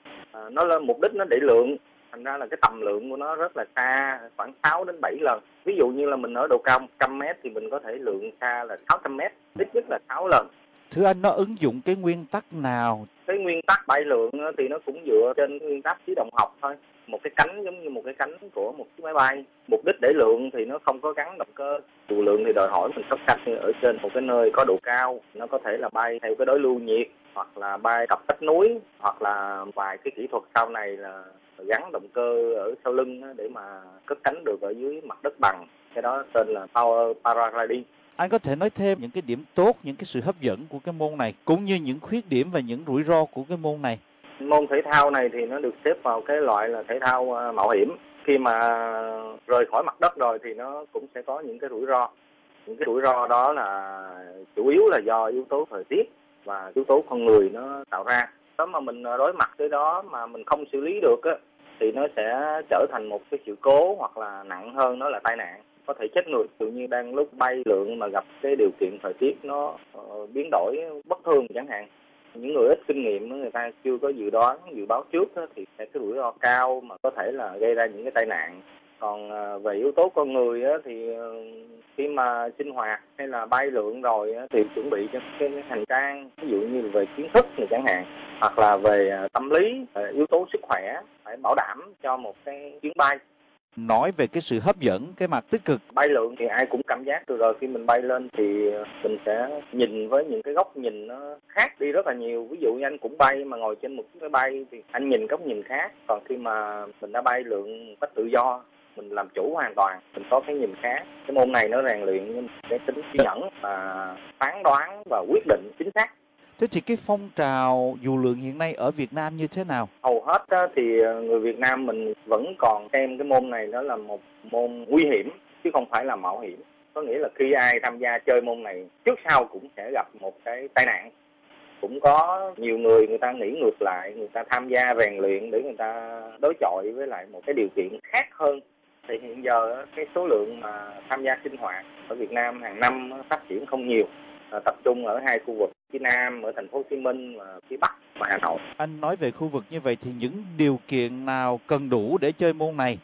Nó là mục đích nó để lượn, thành ra là cái tầm lượn của nó rất là xa, khoảng 6 đến 7 lần. Ví dụ như là mình ở độ cao 100 mét thì mình có thể lượn xa là 600 mét, ít nhất là 6 lần. Thưa anh, nó ứng dụng cái nguyên tắc nào? Cái nguyên tắc bay lượn thì nó cũng dựa trên nguyên tắc khí động học thôi. Một cái cánh giống như một cái cánh của một chiếc máy bay. Mục đích để lượn thì nó không có gắn động cơ. Dù lượn thì đòi hỏi mình sắp cách ở trên một cái nơi có độ cao. Nó có thể là bay theo cái đối lưu nhiệt, hoặc là bay cặp cách núi, hoặc là vài cái kỹ thuật sau này là gắn động cơ ở sau lưng để mà cất cánh được ở dưới mặt đất bằng. Cái đó tên là power paragliding. Anh có thể nói thêm những cái điểm tốt, những cái sự hấp dẫn của cái môn này, cũng như những khuyết điểm và những rủi ro của cái môn này? Môn thể thao này thì nó được xếp vào cái loại là thể thao mạo hiểm. Khi mà rời khỏi mặt đất rồi thì nó cũng sẽ có những cái rủi ro. Những cái rủi ro đó là chủ yếu là do yếu tố thời tiết và yếu tố con người nó tạo ra. Nếu mà mình đối mặt với đó mà mình không xử lý được á, thì nó sẽ trở thành một cái sự cố, hoặc là nặng hơn đó là tai nạn, có thể chết người. Ví dụ như đang lúc bay lượn mà gặp cái điều kiện thời tiết nó biến đổi bất thường chẳng hạn. Những người ít kinh nghiệm, người ta chưa có dự báo trước thì sẽ cái rủi ro cao mà có thể là gây ra những cái tai nạn. Còn về yếu tố con người thì khi mà sinh hoạt hay là bay lượn rồi thì chuẩn bị cho cái hành trang, ví dụ như về kiến thức này chẳng hạn, hoặc là về tâm lý, yếu tố sức khỏe phải bảo đảm cho một cái chuyến bay. Nói về cái sự hấp dẫn, cái mặt tích cực. Bay lượn thì ai cũng cảm giác từ rồi khi mình bay lên thì mình sẽ nhìn với những cái góc nhìn nó khác đi rất là nhiều. Ví dụ như anh cũng bay mà ngồi trên một chiếc máy bay thì anh nhìn góc nhìn khác. Còn khi mà mình đã bay lượn một cách tự do, mình làm chủ hoàn toàn, mình có cái nhìn khác. Cái môn này nó rèn luyện cái tính kiên nhẫn và phán đoán và quyết định chính xác. Thế thì cái phong trào dù lượn hiện nay ở Việt Nam như thế nào? Hầu hết thì người Việt Nam mình vẫn còn xem cái môn này đó là một môn nguy hiểm chứ không phải là mạo hiểm. Có nghĩa là khi ai tham gia chơi môn này trước sau cũng sẽ gặp một cái tai nạn. Cũng có nhiều người ta nghĩ ngược lại, người ta tham gia rèn luyện để người ta đối chọi với lại một cái điều kiện khác hơn. Thì hiện giờ cái số lượng mà tham gia sinh hoạt ở Việt Nam hàng năm phát triển không nhiều, tập trung ở hai khu vực phía Nam, ở thành phố Hồ Chí Minh và phía Bắc và Hà Nội. Anh nói về khu vực như vậy thì những điều kiện nào cần đủ để chơi môn này?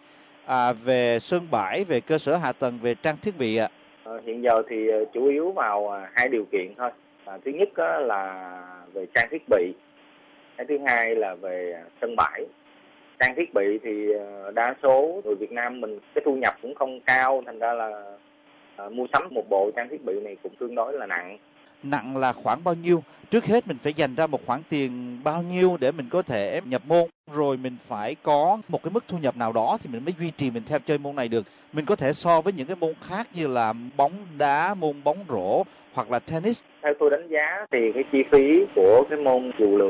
Về sân bãi, về cơ sở hạ tầng, về trang thiết bị ạ? Hiện giờ thì chủ yếu vào hai điều kiện thôi. Thứ nhất là về trang thiết bị, cái thứ hai là về sân bãi. Trang thiết bị thì đa số người Việt Nam mình cái thu nhập cũng không cao, thành ra là mua sắm một bộ trang thiết bị này cũng tương đối là nặng. Nặng là khoảng bao nhiêu? Trước hết mình phải dành ra một khoản tiền bao nhiêu để mình có thể nhập môn, rồi mình phải có một cái mức thu nhập nào đó thì mình mới duy trì mình theo chơi môn này được. Mình có thể so với những cái môn khác như là bóng đá, môn bóng rổ hoặc là tennis. Theo tôi đánh giá thì cái chi phí của cái môn dù lượn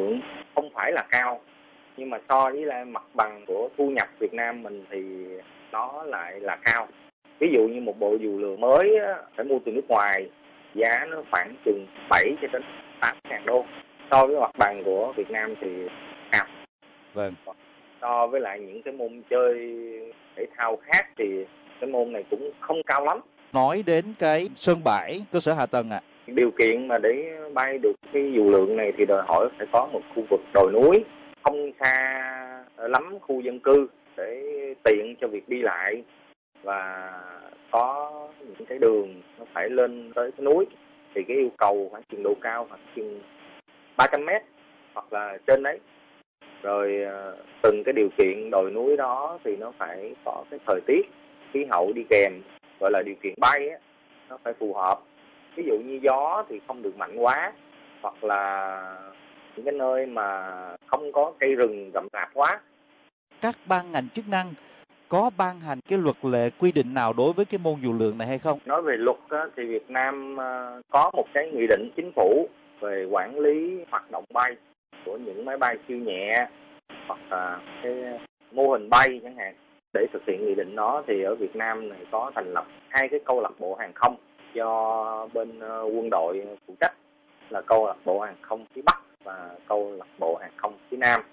không phải là cao, nhưng mà so với lại mặt bằng của thu nhập Việt Nam mình thì nó lại là cao. Ví dụ như một bộ dù lừa mới á, phải mua từ nước ngoài, giá nó khoảng chừng 7 cho đến 8.000 đô. So với mặt bằng của Việt Nam thì cao. Vâng. So với lại những cái môn chơi thể thao khác thì cái môn này cũng không cao lắm. Nói đến cái sân bãi, cơ sở hạ tầng ạ. Điều kiện mà để bay được cái dù lượn này thì đòi hỏi phải có một khu vực đồi núi, không xa lắm khu dân cư để tiện cho việc đi lại, và có những cái đường nó phải lên tới cái núi thì cái yêu cầu khoảng chừng độ cao khoảng chừng 300 mét hoặc là trên đấy. Rồi từng cái điều kiện đồi núi đó thì nó phải có cái thời tiết, khí hậu đi kèm, gọi là điều kiện bay á, nó phải phù hợp. Ví dụ như gió thì không được mạnh quá, hoặc là những cái nơi mà không có cây rừng rậm rạp quá. Các ban ngành chức năng có ban hành cái luật lệ quy định nào đối với cái môn dù lượn này hay không? Nói về luật á, thì Việt Nam có một cái nghị định chính phủ về quản lý hoạt động bay của những máy bay siêu nhẹ hoặc là cái mô hình bay chẳng hạn. Để thực hiện nghị định đó thì ở Việt Nam này có thành lập 2 cái câu lạc bộ hàng không do bên quân đội phụ trách, là câu lạc bộ hàng không phía Bắc và câu lạc bộ hàng không phía Nam.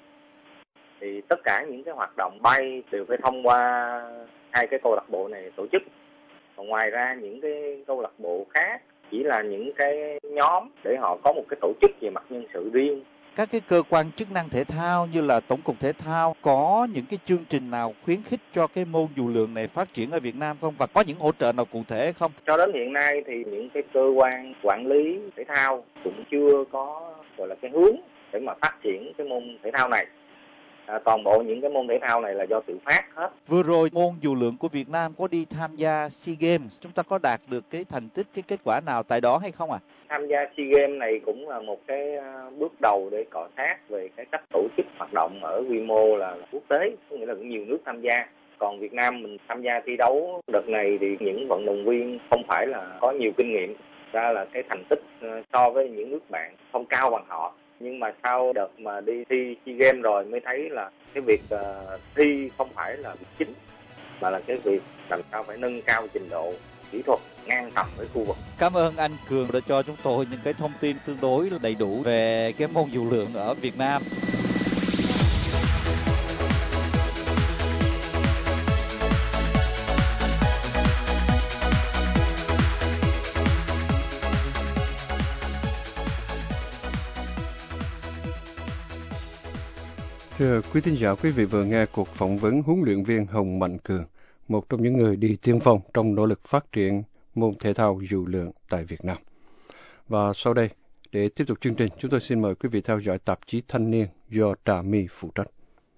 Thì tất cả những cái hoạt động bay đều phải thông qua 2 cái câu lạc bộ này tổ chức. Còn ngoài ra những cái câu lạc bộ khác chỉ là những cái nhóm để họ có một cái tổ chức về mặt nhân sự riêng. Các cái cơ quan chức năng thể thao như là Tổng cục Thể thao có những cái chương trình nào khuyến khích cho cái môn dù lượn này phát triển ở Việt Nam không? Và có những hỗ trợ nào cụ thể không? Cho đến hiện nay thì những cái cơ quan quản lý thể thao cũng chưa có gọi là cái hướng để mà phát triển cái môn thể thao này. Toàn bộ những cái môn thể thao này là do tự phát hết. Vừa rồi môn dù lượn của Việt Nam có đi tham gia SEA Games, chúng ta có đạt được cái thành tích, cái kết quả nào tại đó hay không ạ? Tham gia SEA Games này cũng là một cái bước đầu để cọ sát về cái cách tổ chức hoạt động ở quy mô là quốc tế, có nghĩa là cũng nhiều nước tham gia. Còn Việt Nam mình tham gia thi đấu đợt này thì những vận động viên không phải là có nhiều kinh nghiệm, ra là cái thành tích so với những nước bạn không cao bằng họ. Nhưng mà sau đợt mà đi thi SEA Games rồi mới thấy là cái việc thi không phải là việc chính, mà là cái việc làm sao phải nâng cao trình độ kỹ thuật ngang tầm với khu vực. Cảm ơn anh Cường đã cho chúng tôi những cái thông tin tương đối đầy đủ về cái môn dù lượn ở Việt Nam. Thưa quý thính giả, quý vị vừa nghe cuộc phỏng vấn huấn luyện viên Hồng Mạnh Cường, một trong những người đi tiên phong trong nỗ lực phát triển môn thể thao dù lượn tại Việt Nam. Và sau đây, để tiếp tục chương trình, chúng tôi xin mời quý vị theo dõi tạp chí Thanh niên do Trà My phụ trách.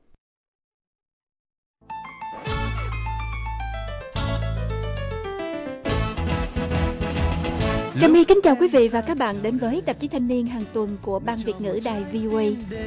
Trà My kính chào quý vị và các bạn đến với tạp chí Thanh niên hàng tuần của Ban Việt ngữ Đài VOA.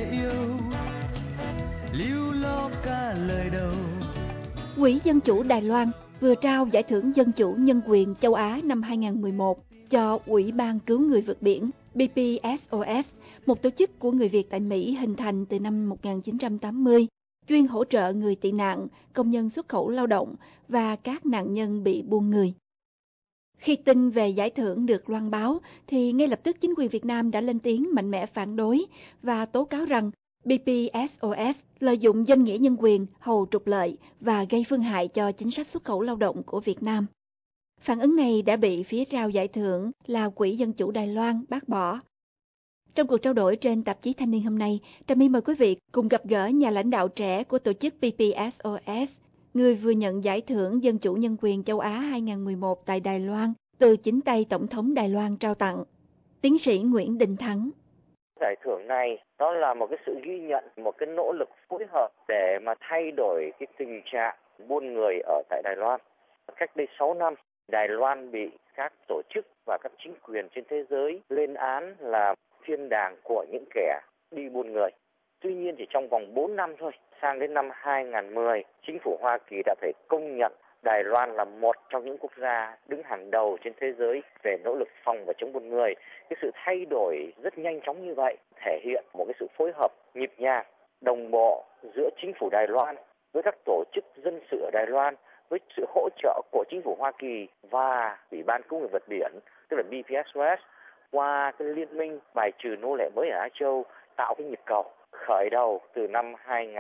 Quỹ Dân chủ Đài Loan vừa trao giải thưởng Dân chủ Nhân quyền châu Á năm 2011 cho Ủy ban Cứu người vượt biển BPSOS, một tổ chức của người Việt tại Mỹ hình thành từ năm 1980, chuyên hỗ trợ người tị nạn, công nhân xuất khẩu lao động và các nạn nhân bị buôn người. Khi tin về giải thưởng được loan báo, thì ngay lập tức chính quyền Việt Nam đã lên tiếng mạnh mẽ phản đối và tố cáo rằng BPSOS lợi dụng danh nghĩa nhân quyền, hầu trục lợi và gây phương hại cho chính sách xuất khẩu lao động của Việt Nam. Phản ứng này đã bị phía trao giải thưởng là Quỹ Dân chủ Đài Loan bác bỏ. Trong cuộc trao đổi trên tạp chí Thanh niên hôm nay, Trà My mời quý vị cùng gặp gỡ nhà lãnh đạo trẻ của tổ chức BPSOS, người vừa nhận giải thưởng Dân chủ Nhân quyền châu Á 2011 tại Đài Loan từ chính tay Tổng thống Đài Loan trao tặng, tiến sĩ Nguyễn Đình Thắng. Giải thưởng này đó là một cái sự ghi nhận, một cái nỗ lực phối hợp để mà thay đổi cái tình trạng buôn người ở tại Đài Loan. Cách đây 6 năm, Đài Loan bị các tổ chức và các chính quyền trên thế giới lên án là thiên đàng của những kẻ đi buôn người. Tuy nhiên chỉ trong vòng 4 năm thôi, sang đến năm 2010, chính phủ Hoa Kỳ đã phải công nhận Đài Loan là một trong những quốc gia đứng hàng đầu trên thế giới về nỗ lực phòng và chống buôn người. Cái sự thay đổi rất nhanh chóng như vậy thể hiện một cái sự phối hợp nhịp nhàng, đồng bộ giữa chính phủ Đài Loan với các tổ chức dân sự ở Đài Loan, với sự hỗ trợ của chính phủ Hoa Kỳ và Ủy ban Cứu người vượt biển, tức là BPSOS, qua cái liên minh bài trừ nô lệ mới ở Á Châu, tạo cái nhịp cầu khởi đầu từ năm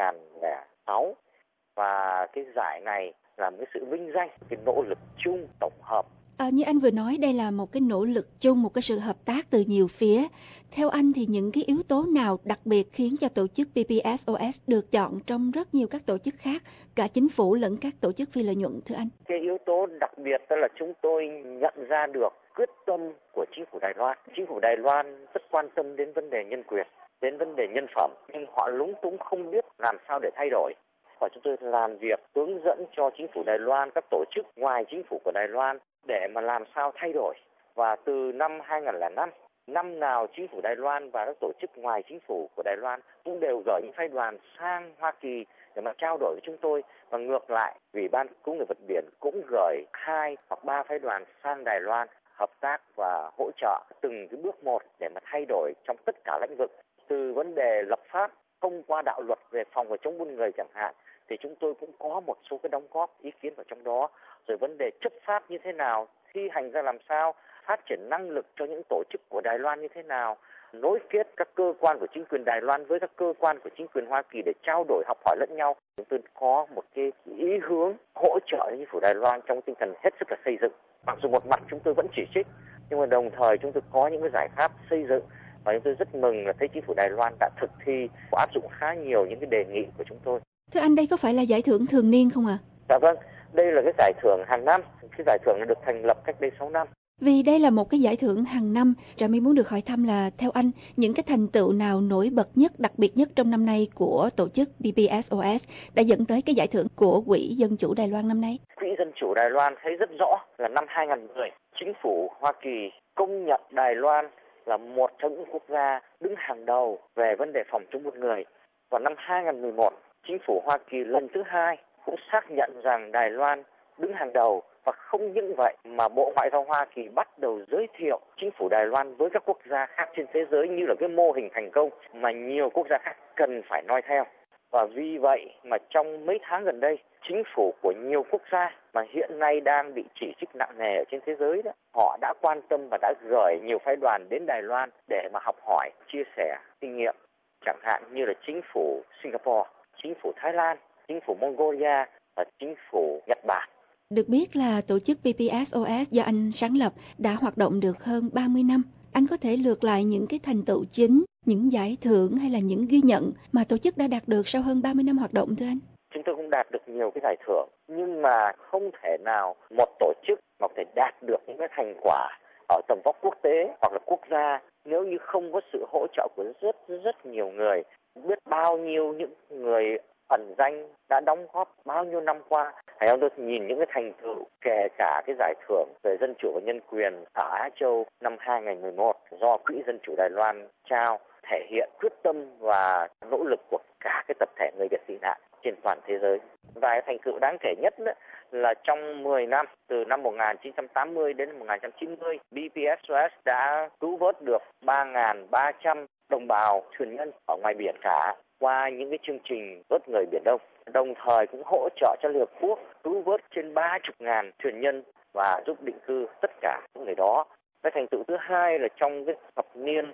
2006. Và cái giải này là một cái sự vinh danh, cái nỗ lực chung tổng hợp. Như anh vừa nói, đây là một cái nỗ lực chung, một cái sự hợp tác từ nhiều phía. Theo anh thì những cái yếu tố nào đặc biệt khiến cho tổ chức BPSOS được chọn trong rất nhiều các tổ chức khác, cả chính phủ lẫn các tổ chức phi lợi nhuận, thưa anh? Cái yếu tố đặc biệt đó là chúng tôi nhận ra được quyết tâm của chính phủ Đài Loan. Chính phủ Đài Loan rất quan tâm đến vấn đề nhân quyền, đến vấn đề nhân phẩm, nhưng họ lúng túng không biết làm sao để thay đổi. Và chúng tôi làm việc hướng dẫn cho chính phủ Đài Loan, các tổ chức ngoài chính phủ của Đài Loan để mà làm sao thay đổi. Và từ năm 2005, năm nào chính phủ Đài Loan và các tổ chức ngoài chính phủ của Đài Loan cũng đều gửi những phái đoàn sang Hoa Kỳ để mà trao đổi với chúng tôi. Và ngược lại, Ủy ban Cứu người vượt biển cũng gửi 2 hoặc 3 phái đoàn sang Đài Loan hợp tác và hỗ trợ từng cái bước một để mà thay đổi trong tất cả lĩnh vực. Từ vấn đề lập pháp, thông qua đạo luật về phòng và chống buôn người chẳng hạn, thì chúng tôi cũng có một số cái đóng góp ý kiến vào trong đó. Rồi vấn đề chấp pháp như thế nào, thi hành ra làm sao, phát triển năng lực cho những tổ chức của Đài Loan như thế nào, nối kết các cơ quan của chính quyền Đài Loan với các cơ quan của chính quyền Hoa Kỳ để trao đổi học hỏi lẫn nhau. Chúng tôi có một cái ý hướng hỗ trợ chính phủ Đài Loan trong tinh thần hết sức là xây dựng. Mặc dù một mặt chúng tôi vẫn chỉ trích, nhưng mà đồng thời chúng tôi có những cái giải pháp xây dựng. Và chúng tôi rất mừng là thấy chính phủ Đài Loan đã thực thi và áp dụng khá nhiều những cái đề nghị của chúng tôi. Thưa anh, đây có phải là giải thưởng thường niên không ạ? Dạ vâng, đây là cái giải thưởng hàng năm. Cái giải thưởng này được thành lập cách đây 6 năm. Vì đây là một cái giải thưởng hàng năm, Trà My muốn được hỏi thăm là theo anh, những cái thành tựu nào nổi bật nhất, đặc biệt nhất trong năm nay của tổ chức BPSOS đã dẫn tới cái giải thưởng của Quỹ Dân chủ Đài Loan năm nay? Quỹ Dân chủ Đài Loan thấy rất rõ là năm 2010, chính phủ Hoa Kỳ công nhận Đài Loan là một trong những quốc gia đứng hàng đầu về vấn đề phòng chống buôn người. Vào năm 2011, chính phủ Hoa Kỳ lần thứ 2 cũng xác nhận rằng Đài Loan đứng hàng đầu. Và không những vậy mà Bộ Ngoại giao Hoa Kỳ bắt đầu giới thiệu chính phủ Đài Loan với các quốc gia khác trên thế giới như là cái mô hình thành công mà nhiều quốc gia khác cần phải noi theo. Và vì vậy mà trong mấy tháng gần đây, chính phủ của nhiều quốc gia mà hiện nay đang bị chỉ trích nặng nề ở trên thế giới đó, họ đã quan tâm và đã gửi nhiều phái đoàn đến Đài Loan để mà học hỏi, chia sẻ kinh nghiệm. Chẳng hạn như là chính phủ Singapore, chính phủ Thái Lan, chính phủ Mongolia và chính phủ Nhật Bản. Được biết là tổ chức BPSOS do anh sáng lập đã hoạt động được hơn 30 năm. Anh có thể lược lại những cái thành tựu chính, những giải thưởng hay là những ghi nhận mà tổ chức đã đạt được sau hơn 30 năm hoạt động thưa anh? Chúng tôi cũng đạt được nhiều cái giải thưởng, nhưng mà không thể nào một tổ chức mà có thể đạt được những cái thành quả ở tầm vóc quốc tế hoặc là quốc gia nếu như không có sự hỗ trợ của rất nhiều người. Biết bao nhiêu những người ẩn danh đã đóng góp bao nhiêu năm qua. Hãy tôi nhìn những cái thành tựu, kể cả cái giải thưởng về dân chủ và nhân quyền ở Á Châu năm 2011 do Quỹ Dân chủ Đài Loan trao, thể hiện quyết tâm và nỗ lực của cả cái tập thể người Việt tị nạn trên toàn thế giới. Và cái thành tựu đáng kể nhất là trong 10 năm, từ năm 1980 đến 1990, BPSOS đã cứu vớt được 3.300 đồng bào thuyền nhân ở ngoài biển cả qua những cái chương trình vớt người Biển Đông. Đồng thời cũng hỗ trợ cho Liên Hợp Quốc cứu vớt trên 30.000 thuyền nhân và giúp định cư tất cả những người đó. Cái thành tựu thứ hai là trong cái thập niên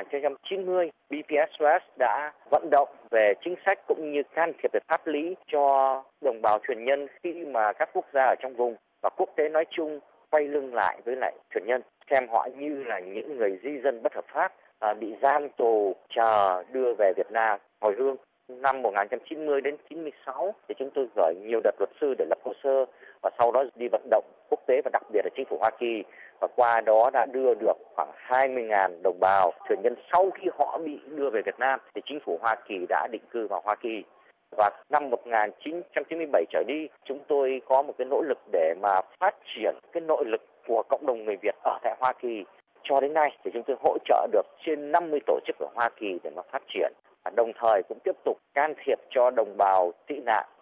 1990, BPSOS đã vận động về chính sách cũng như can thiệp về pháp lý cho đồng bào thuyền nhân khi mà các quốc gia ở trong vùng và quốc tế nói chung quay lưng lại với lại thuyền nhân, xem họ như là những người di dân bất hợp pháp bị giam tù chờ đưa về Việt Nam hồi hương. Năm 1990 đến 96 thì chúng tôi gửi nhiều đợt luật sư để lập hồ sơ và sau đó đi vận động quốc tế và đặc biệt là chính phủ Hoa Kỳ, và qua đó đã đưa được khoảng 20.000 đồng bào thuyền nhân sau khi họ bị đưa về Việt Nam thì chính phủ Hoa Kỳ đã định cư vào Hoa Kỳ. Và năm 1997 trở đi, chúng tôi có một cái nỗ lực để mà phát triển cái nội lực của cộng đồng người Việt ở tại Hoa Kỳ. Cho đến nay thì chúng tôi hỗ trợ được trên 50 tổ chức ở Hoa Kỳ để mà phát triển. Và đồng thời cũng tiếp tục can thiệp cho đồng bào tị nạn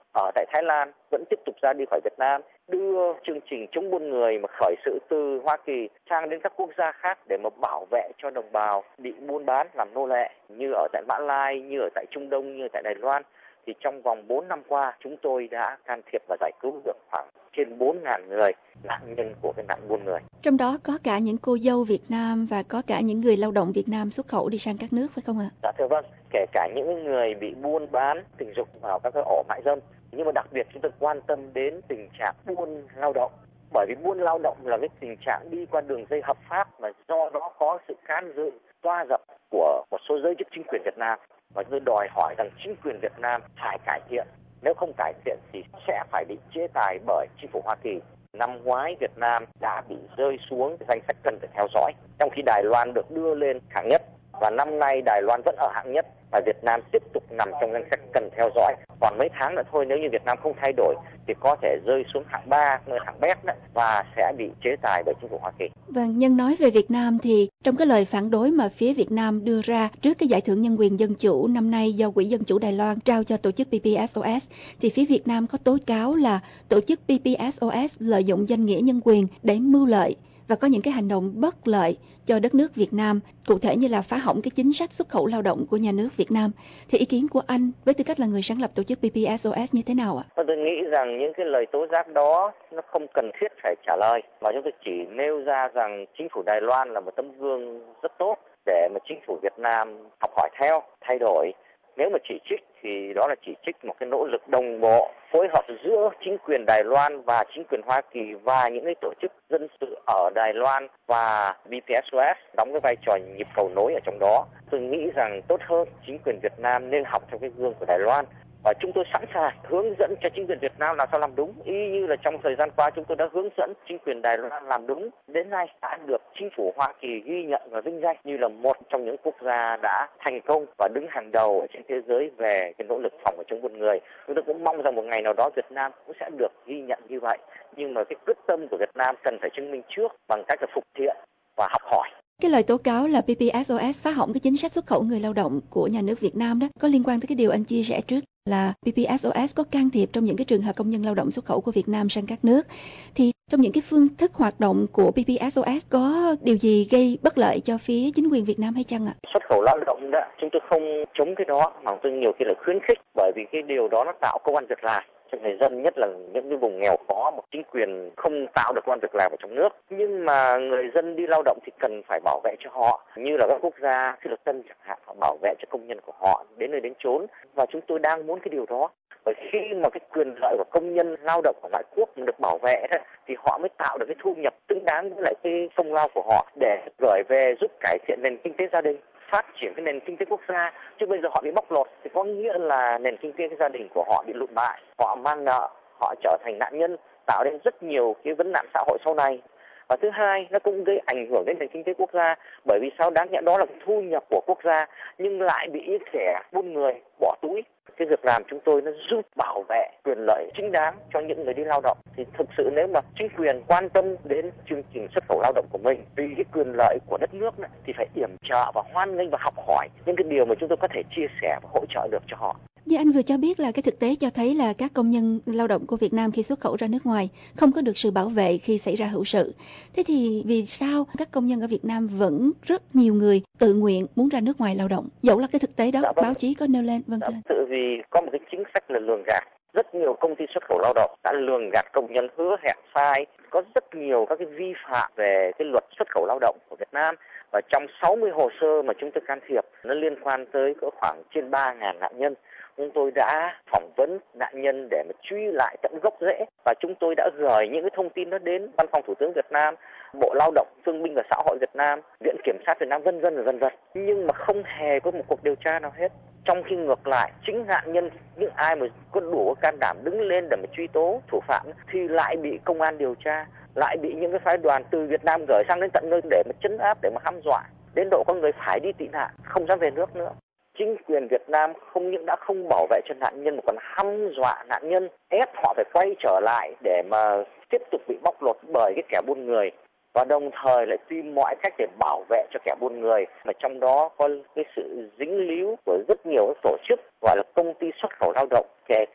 ở tại Thái Lan vẫn tiếp tục ra đi khỏi Việt Nam, đưa chương trình chống buôn người mà khởi sự từ Hoa Kỳ sang đến các quốc gia khác để mà bảo vệ cho đồng bào bị buôn bán làm nô lệ, như ở tại Mã Lai, như ở tại Trung Đông, như ở tại Đài Loan. Thì trong vòng 4 năm qua, chúng tôi đã can thiệp và giải cứu được khoảng trên 4.000 người nạn nhân của cái nạn buôn người. Trong đó có cả những cô dâu Việt Nam và có cả những người lao động Việt Nam xuất khẩu đi sang các nước, phải không ạ? Dạ thưa vâng, kể cả những người bị buôn bán tình dục vào các cái ổ mại dâm. Nhưng mà đặc biệt chúng tôi quan tâm đến tình trạng buôn lao động. Bởi vì buôn lao động là cái tình trạng đi qua đường dây hợp pháp mà do đó có sự can dự, toa dập của một số giới chức chính quyền Việt Nam. Và tôi đòi hỏi rằng chính quyền Việt Nam phải cải thiện. Nếu không cải thiện thì sẽ phải bị chế tài bởi chính phủ Hoa Kỳ. Năm ngoái Việt Nam đã bị rơi xuống danh sách cần phải theo dõi, trong khi Đài Loan được đưa lên hạng nhất. Và năm nay Đài Loan vẫn ở hạng nhất và Việt Nam tiếp tục nằm trong danh sách cần theo dõi. Còn mấy tháng nữa thôi, nếu như Việt Nam không thay đổi thì có thể rơi xuống hạng 3, hạng bét đấy, và sẽ bị chế tài bởi chính phủ Hoa Kỳ. Vâng, nhân nói về Việt Nam thì trong cái lời phản đối mà phía Việt Nam đưa ra trước cái giải thưởng nhân quyền dân chủ năm nay do Quỹ Dân chủ Đài Loan trao cho tổ chức PPSOS, thì phía Việt Nam có tố cáo là tổ chức PPSOS lợi dụng danh nghĩa nhân quyền để mưu lợi và có những cái hành động bất lợi cho đất nước Việt Nam, cụ thể như là phá hỏng cái chính sách xuất khẩu lao động của nhà nước Việt Nam. Thì ý kiến của anh với tư cách là người sáng lập tổ chức PPSOS như thế nào ạ? Tôi nghĩ rằng những cái lời tố giác đó nó không cần thiết phải trả lời, mà chúng tôi chỉ nêu ra rằng chính phủ Đài Loan là một tấm gương rất tốt để mà chính phủ Việt Nam học hỏi theo, thay đổi. Nếu mà chỉ trích thì đó là chỉ trích một cái nỗ lực đồng bộ, phối hợp giữa chính quyền Đài Loan và chính quyền Hoa Kỳ và những cái tổ chức dân sự ở Đài Loan và PPSOS đóng cái vai trò nhịp cầu nối ở trong đó. Tôi nghĩ rằng tốt hơn chính quyền Việt Nam nên học theo cái gương của Đài Loan. Và chúng tôi sẵn sàng hướng dẫn cho chính quyền Việt Nam làm sao làm đúng, y như là trong thời gian qua chúng tôi đã hướng dẫn chính quyền Đài Loan làm đúng. Đến nay đã được chính phủ Hoa Kỳ ghi nhận và vinh danh như là một trong những quốc gia đã thành công và đứng hàng đầu ở trên thế giới về cái nỗ lực phòng và chống buôn người. Chúng tôi cũng mong rằng một ngày nào đó Việt Nam cũng sẽ được ghi nhận như vậy. Nhưng mà cái quyết tâm của Việt Nam cần phải chứng minh trước bằng cách là phục thiện và học hỏi. Cái lời tố cáo là PPSOS phá hỏng cái chính sách xuất khẩu người lao động của nhà nước Việt Nam đó có liên quan tới cái điều anh chia sẻ trước là PPSOS có can thiệp trong những cái trường hợp công nhân lao động xuất khẩu của Việt Nam sang các nước. Thì trong những cái phương thức hoạt động của PPSOS có điều gì gây bất lợi cho phía chính quyền Việt Nam hay chăng ạ? Xuất khẩu lao động đó, chúng tôi không chống cái đó, mà tôi nhiều khi là khuyến khích, bởi vì cái điều đó nó tạo công ăn việc làm cho người dân, nhất là những cái vùng nghèo khó mà chính quyền không tạo được công ăn việc làm ở trong nước. Nhưng mà người dân đi lao động thì cần phải bảo vệ cho họ, như là các quốc gia Phi Luật Tân chẳng hạn, họ bảo vệ cho công nhân của họ đến nơi đến chốn, và chúng tôi đang muốn cái điều đó. Bởi khi mà cái quyền lợi của công nhân lao động ở ngoại quốc được bảo vệ đó, thì họ mới tạo được cái thu nhập xứng đáng với lại cái công lao của họ để gửi về giúp cải thiện nền kinh tế gia đình, phát triển cái nền kinh tế quốc gia. Chứ bây giờ họ bị bóc lột thì có nghĩa là nền kinh tế cái gia đình của họ bị lụt bại, họ mang nợ, họ trở thành nạn nhân, tạo nên rất nhiều cái vấn nạn xã hội sau này. Và thứ hai, nó cũng gây ảnh hưởng đến nền kinh tế quốc gia, bởi vì sao? Đáng nhẽ đó là cái thu nhập của quốc gia nhưng lại bị những kẻ buôn người bỏ túi. Cái việc làm chúng tôi nó giúp bảo vệ quyền lợi chính đáng cho những người đi lao động. Thì thực sự nếu mà chính quyền quan tâm đến chương trình xuất khẩu lao động của mình vì cái quyền lợi của đất nước này, thì phải yểm trợ và hoan nghênh và học hỏi những cái điều mà chúng tôi có thể chia sẻ và hỗ trợ được cho họ. Như anh vừa cho biết là cái thực tế cho thấy là các công nhân lao động của Việt Nam khi xuất khẩu ra nước ngoài không có được sự bảo vệ khi xảy ra hữu sự. Thế thì vì sao các công nhân ở Việt Nam vẫn rất nhiều người tự nguyện muốn ra nước ngoài lao động? Dẫu là cái thực tế đó, báo chí có nêu lên. Vâng, tự vì có một cái chính sách là lường gạt. Rất nhiều công ty xuất khẩu lao động đã lường gạt công nhân, hứa hẹn sai. Có rất nhiều các cái vi phạm về cái luật xuất khẩu lao động của Việt Nam. Và trong 60 hồ sơ mà chúng tôi can thiệp, nó liên quan tới có khoảng trên 3.000 nạn nhân. Chúng tôi đã phỏng vấn nạn nhân để mà truy lại tận gốc rễ, và chúng tôi đã gửi những cái thông tin đó đến Văn phòng Thủ tướng Việt Nam, Bộ Lao động, Thương binh và Xã hội Việt Nam, Viện Kiểm sát Việt Nam, vân vân. Nhưng mà không hề có một cuộc điều tra nào hết. Trong khi ngược lại, chính nạn nhân, những ai mà có đủ can đảm đứng lên để mà truy tố thủ phạm thì lại bị công an điều tra, lại bị những cái phái đoàn từ Việt Nam gửi sang đến tận nơi để mà trấn áp, để mà hăm dọa, đến độ có người phải đi tị nạn, không dám về nước nữa. Chính quyền Việt Nam không những đã không bảo vệ cho nạn nhân mà còn hăm dọa nạn nhân, ép họ phải quay trở lại để mà tiếp tục bị bóc lột bởi cái kẻ buôn người, và đồng thời lại tìm mọi cách để bảo vệ cho kẻ buôn người, mà trong đó có cái sự dính líu của rất nhiều tổ chức gọi là công ty xuất khẩu lao động, kể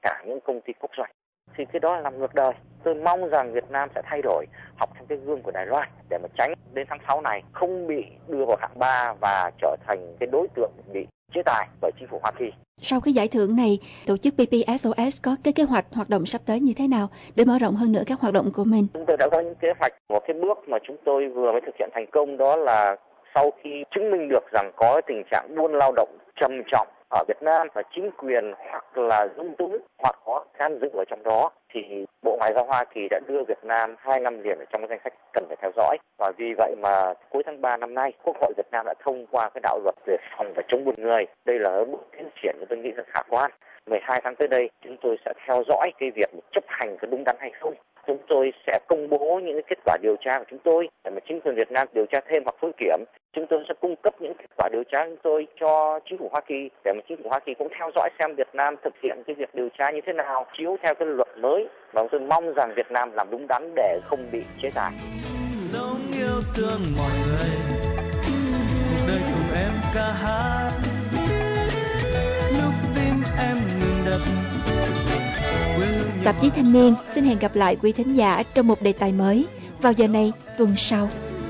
cả những công ty quốc doanh. Thì cái đó là làm ngược đời. Tôi mong rằng Việt Nam sẽ thay đổi, học theo cái gương của Đài Loan để mà tránh đến tháng 6 này không bị đưa vào hạng 3 và trở thành cái đối tượng bị chế tài bởi chính phủ Hoa Kỳ. Sau cái giải thưởng này, tổ chức PPSOS có cái kế hoạch hoạt động sắp tới như thế nào để mở rộng hơn nữa các hoạt động của mình? Chúng tôi đã có những kế hoạch. Một cái bước mà chúng tôi vừa mới thực hiện thành công đó là sau khi chứng minh được rằng có tình trạng buôn lao động trầm trọng ở Việt Nam và chính quyền hoặc là dung túng hoặc có can dự ở trong đó, thì Bộ Ngoại giao Hoa Kỳ đã đưa Việt Nam 2 năm liền ở trong cái danh sách cần phải theo dõi. Và vì vậy mà cuối tháng 3 năm nay, Quốc hội Việt Nam đã thông qua cái đạo luật về phòng và chống buôn người. Đây là bước tiến triển mà tôi nghĩ là khả quan. 12 tháng tới đây, chúng tôi sẽ theo dõi cái việc chấp hành có đúng đắn hay không. Chúng tôi sẽ công bố những kết quả điều tra của chúng tôi để mà chính quyền Việt Nam điều tra thêm hoặc phối kiểm. Chúng tôi sẽ cung cấp những kết quả điều tra của chúng tôi cho chính phủ Hoa Kỳ để mà chính phủ Hoa Kỳ cũng theo dõi xem Việt Nam thực hiện cái việc điều tra như thế nào, chiếu theo cái luật mới. Và tôi mong rằng Việt Nam làm đúng đắn để không bị chế tài. Sống yêu thương mọi người, cuộc đời cùng em ca hát. Lúc tim em ngừng đập. Tạp chí Thanh niên xin hẹn gặp lại quý thính giả trong một đề tài mới vào giờ này tuần sau.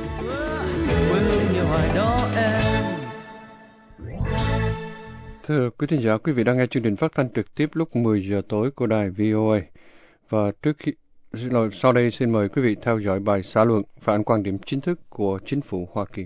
Thưa quý thính giả, quý vị đang nghe chương trình phát thanh trực tiếp lúc 10 giờ tối của đài VOA. Và sau đây xin mời quý vị theo dõi bài xã luận phản ánh quan điểm chính thức của chính phủ Hoa Kỳ.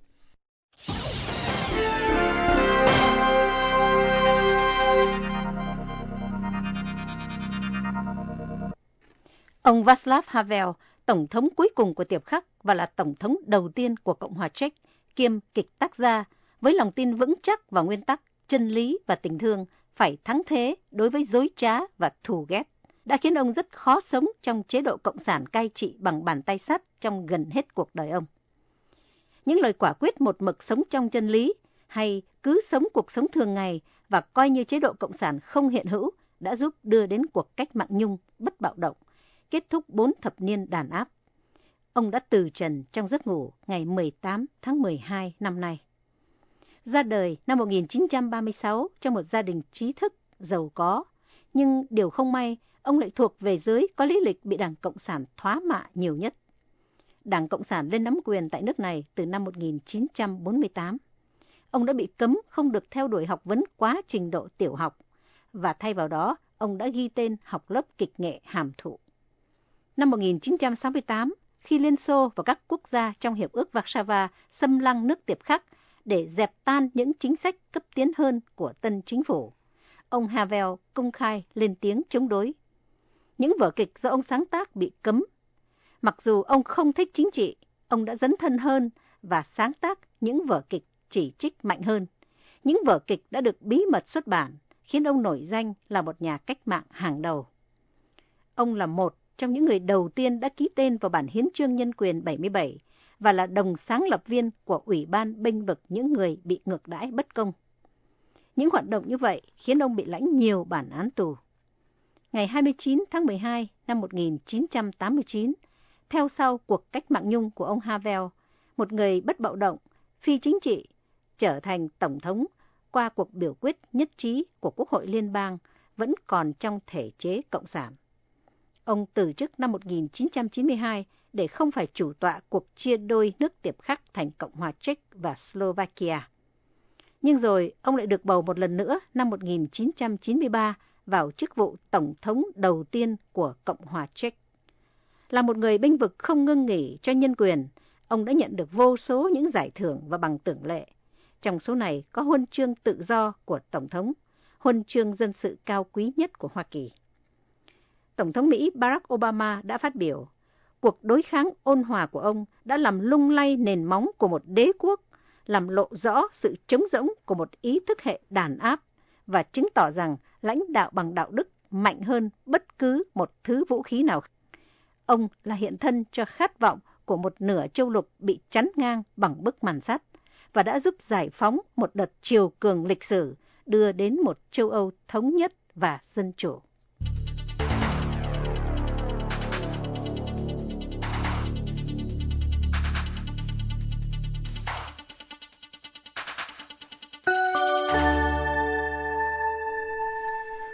Ông Václav Havel, tổng thống cuối cùng của Tiệp Khắc và là tổng thống đầu tiên của Cộng hòa Czech, kiêm kịch tác gia, với lòng tin vững chắc vào nguyên tắc chân lý và tình thương phải thắng thế đối với dối trá và thù ghét, đã khiến ông rất khó sống trong chế độ cộng sản cai trị bằng bàn tay sắt trong gần hết cuộc đời ông. Những lời quả quyết một mực sống trong chân lý hay cứ sống cuộc sống thường ngày và coi như chế độ cộng sản không hiện hữu đã giúp đưa đến cuộc cách mạng Nhung bất bạo động, kết thúc 4 thập niên đàn áp. Ông đã từ trần trong giấc ngủ ngày 18 tháng 12 năm nay. Ra đời năm 1936 trong một gia đình trí thức, giàu có, nhưng điều không may, ông lại thuộc về giới có lý lịch bị Đảng Cộng sản thoá mạ nhiều nhất. Đảng Cộng sản lên nắm quyền tại nước này từ năm 1948. Ông đã bị cấm không được theo đuổi học vấn quá trình độ tiểu học, và thay vào đó, ông đã ghi tên học lớp kịch nghệ hàm thụ. Năm 1968, khi Liên Xô và các quốc gia trong Hiệp ước Warsaw xâm lăng nước Tiệp Khắc để dẹp tan những chính sách cấp tiến hơn của tân chính phủ, ông Havel công khai lên tiếng chống đối. Những vở kịch do ông sáng tác bị cấm. Mặc dù ông không thích chính trị, ông đã dấn thân hơn và sáng tác những vở kịch chỉ trích mạnh hơn. Những vở kịch đã được bí mật xuất bản, khiến ông nổi danh là một nhà cách mạng hàng đầu. Ông là một trong những người đầu tiên đã ký tên vào bản Hiến chương Nhân quyền 77 và là đồng sáng lập viên của Ủy ban bênh vực những người bị ngược đãi bất công. Những hoạt động như vậy khiến ông bị lãnh nhiều bản án tù. Ngày 29 tháng 12 năm 1989, theo sau cuộc cách mạng Nhung của ông Havel, một người bất bạo động, phi chính trị, trở thành tổng thống qua cuộc biểu quyết nhất trí của Quốc hội Liên bang vẫn còn trong thể chế cộng sản. Ông từ chức năm 1992 để không phải chủ tọa cuộc chia đôi nước Tiệp Khắc thành Cộng hòa Czech và Slovakia. Nhưng rồi ông lại được bầu một lần nữa năm 1993 vào chức vụ tổng thống đầu tiên của Cộng hòa Czech. Là một người bênh vực không ngưng nghỉ cho nhân quyền, ông đã nhận được vô số những giải thưởng và bằng tưởng lệ. Trong số này có huân chương tự do của Tổng thống, huân chương dân sự cao quý nhất của Hoa Kỳ. Tổng thống Mỹ Barack Obama đã phát biểu, cuộc đối kháng ôn hòa của ông đã làm lung lay nền móng của một đế quốc, làm lộ rõ sự trống rỗng của một ý thức hệ đàn áp và chứng tỏ rằng lãnh đạo bằng đạo đức mạnh hơn bất cứ một thứ vũ khí nào. Ông là hiện thân cho khát vọng của một nửa châu lục bị chắn ngang bằng bức màn sắt và đã giúp giải phóng một đợt triều cường lịch sử, đưa đến một châu Âu thống nhất và dân chủ.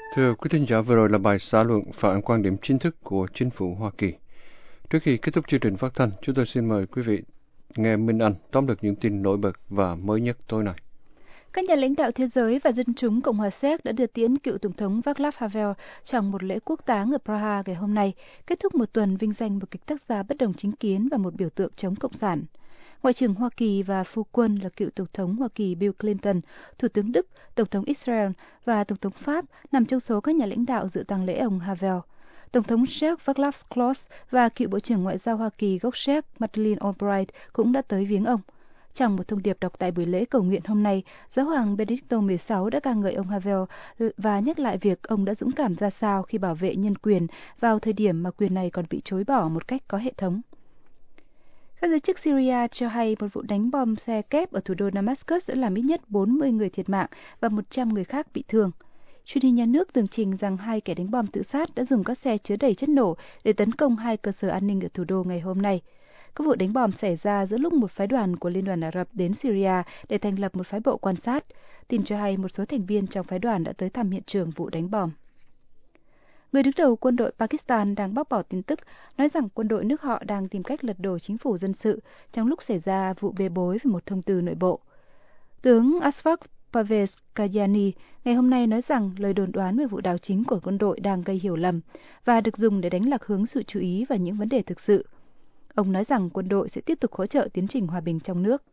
Thưa quý thính giả, vừa rồi là bài xã luận phản ánh quan điểm chính thức của chính phủ Hoa Kỳ. Trước khi kết thúc chương trình phát thanh, chúng tôi xin mời quý vị nghe Minh Anh tóm lược những tin nổi bật và mới nhất tối nay. Các nhà lãnh đạo thế giới và dân chúng Cộng hòa Séc đã đưa tiễn cựu Tổng thống Václav Havel trong một lễ quốc táng ở Praha ngày hôm nay, kết thúc một tuần vinh danh một kịch tác gia bất đồng chính kiến và một biểu tượng chống Cộng sản. Ngoại trưởng Hoa Kỳ và phu quân là cựu Tổng thống Hoa Kỳ Bill Clinton, Thủ tướng Đức, Tổng thống Israel và Tổng thống Pháp nằm trong số các nhà lãnh đạo dự tang lễ ông Havel. Tổng thống Séc Václav Klaus và cựu Bộ trưởng Ngoại giao Hoa Kỳ gốc Séc Madeleine Albright cũng đã tới viếng ông. Trong một thông điệp đọc tại buổi lễ cầu nguyện hôm nay, Giáo hoàng Benedicto XVI đã ca ngợi ông Havel và nhắc lại việc ông đã dũng cảm ra sao khi bảo vệ nhân quyền vào thời điểm mà quyền này còn bị chối bỏ một cách có hệ thống. Các giới chức Syria cho hay một vụ đánh bom xe kép ở thủ đô Damascus đã làm ít nhất 40 người thiệt mạng và 100 người khác bị thương. Truyền hình nhà nước tường trình rằng hai kẻ đánh bom tự sát đã dùng các xe chứa đầy chất nổ để tấn công hai cơ sở an ninh ở thủ đô ngày hôm nay. Các vụ đánh bom xảy ra giữa lúc một phái đoàn của Liên đoàn Ả Rập đến Syria để thành lập một phái bộ quan sát. Tin cho hay một số thành viên trong phái đoàn đã tới thăm hiện trường vụ đánh bom. Người đứng đầu quân đội Pakistan đang bác bỏ tin tức nói rằng quân đội nước họ đang tìm cách lật đổ chính phủ dân sự trong lúc xảy ra vụ bê bối về một thông tư nội bộ. Tướng Ashraf Parvez Kayyani ngày hôm nay nói rằng lời đồn đoán về vụ đảo chính của quân đội đang gây hiểu lầm và được dùng để đánh lạc hướng sự chú ý vào những vấn đề thực sự. Ông nói rằng quân đội sẽ tiếp tục hỗ trợ tiến trình hòa bình trong nước.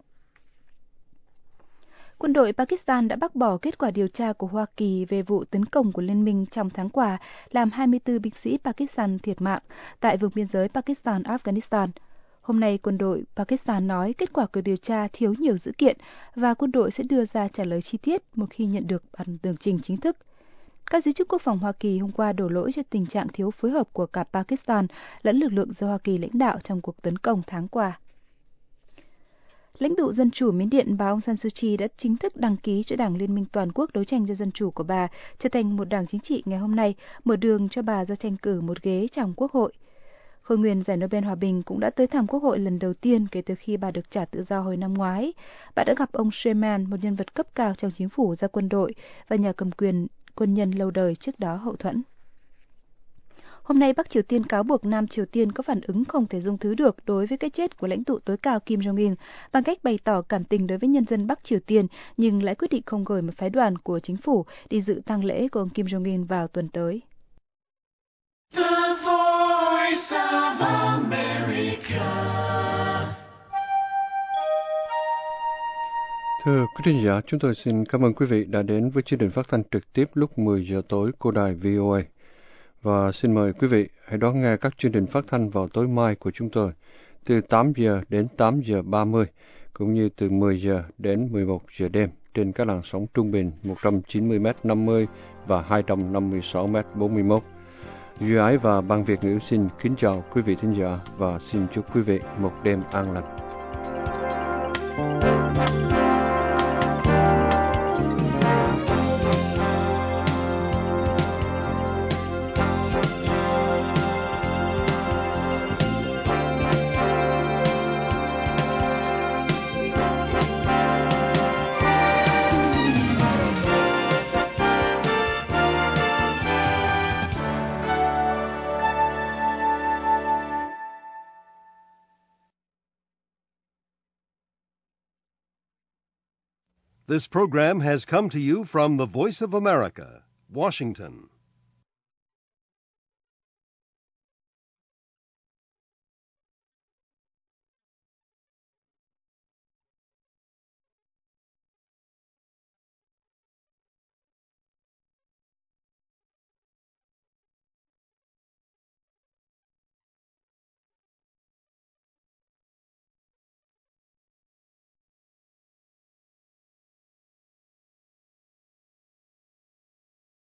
Quân đội Pakistan đã bác bỏ kết quả điều tra của Hoa Kỳ về vụ tấn công của Liên minh trong tháng qua, làm 24 binh sĩ Pakistan thiệt mạng tại vùng biên giới Pakistan-Afghanistan. Hôm nay, quân đội Pakistan nói kết quả cuộc điều tra thiếu nhiều dữ kiện và quân đội sẽ đưa ra trả lời chi tiết một khi nhận được bản tường trình chính thức. Các giới chức quốc phòng Hoa Kỳ hôm qua đổ lỗi cho tình trạng thiếu phối hợp của cả Pakistan lẫn lực lượng do Hoa Kỳ lãnh đạo trong cuộc tấn công tháng qua. Lãnh tụ Dân chủ Miến Điện bà Aung San Suu Kyi đã chính thức đăng ký cho Đảng Liên minh Toàn quốc đấu tranh cho dân chủ của bà trở thành một đảng chính trị ngày hôm nay, mở đường cho bà ra tranh cử một ghế trong Quốc hội. Khôi nguyên giải Nobel Hòa bình cũng đã tới thăm Quốc hội lần đầu tiên kể từ khi bà được trả tự do hồi năm ngoái. Bà đã gặp ông Sherman, một nhân vật cấp cao trong chính phủ ra quân đội và nhà cầm quyền quân nhân lâu đời trước đó hậu thuẫn. Hôm nay, Bắc Triều Tiên cáo buộc Nam Triều Tiên có phản ứng không thể dung thứ được đối với cái chết của lãnh tụ tối cao Kim Jong-un bằng cách bày tỏ cảm tình đối với nhân dân Bắc Triều Tiên, nhưng lại quyết định không gửi một phái đoàn của chính phủ đi dự tang lễ của ông Kim Jong-un vào tuần tới. The Voice of America. Thưa quý thính giả, chúng tôi xin cảm ơn quý vị đã đến với chương trình phát thanh trực tiếp lúc 10 giờ tối của đài VOA. Và xin mời quý vị hãy đón nghe các chương trình phát thanh vào tối mai của chúng tôi từ 8 giờ đến 8 giờ 30, cũng như từ 10 giờ đến 11 giờ đêm trên các làn sóng trung bình 190m50 và 256m41. Duy Ái và ban Việt ngữ xin kính chào quý vị thính giả và xin chúc quý vị một đêm an lành. This program has come to you from the Voice of America, Washington.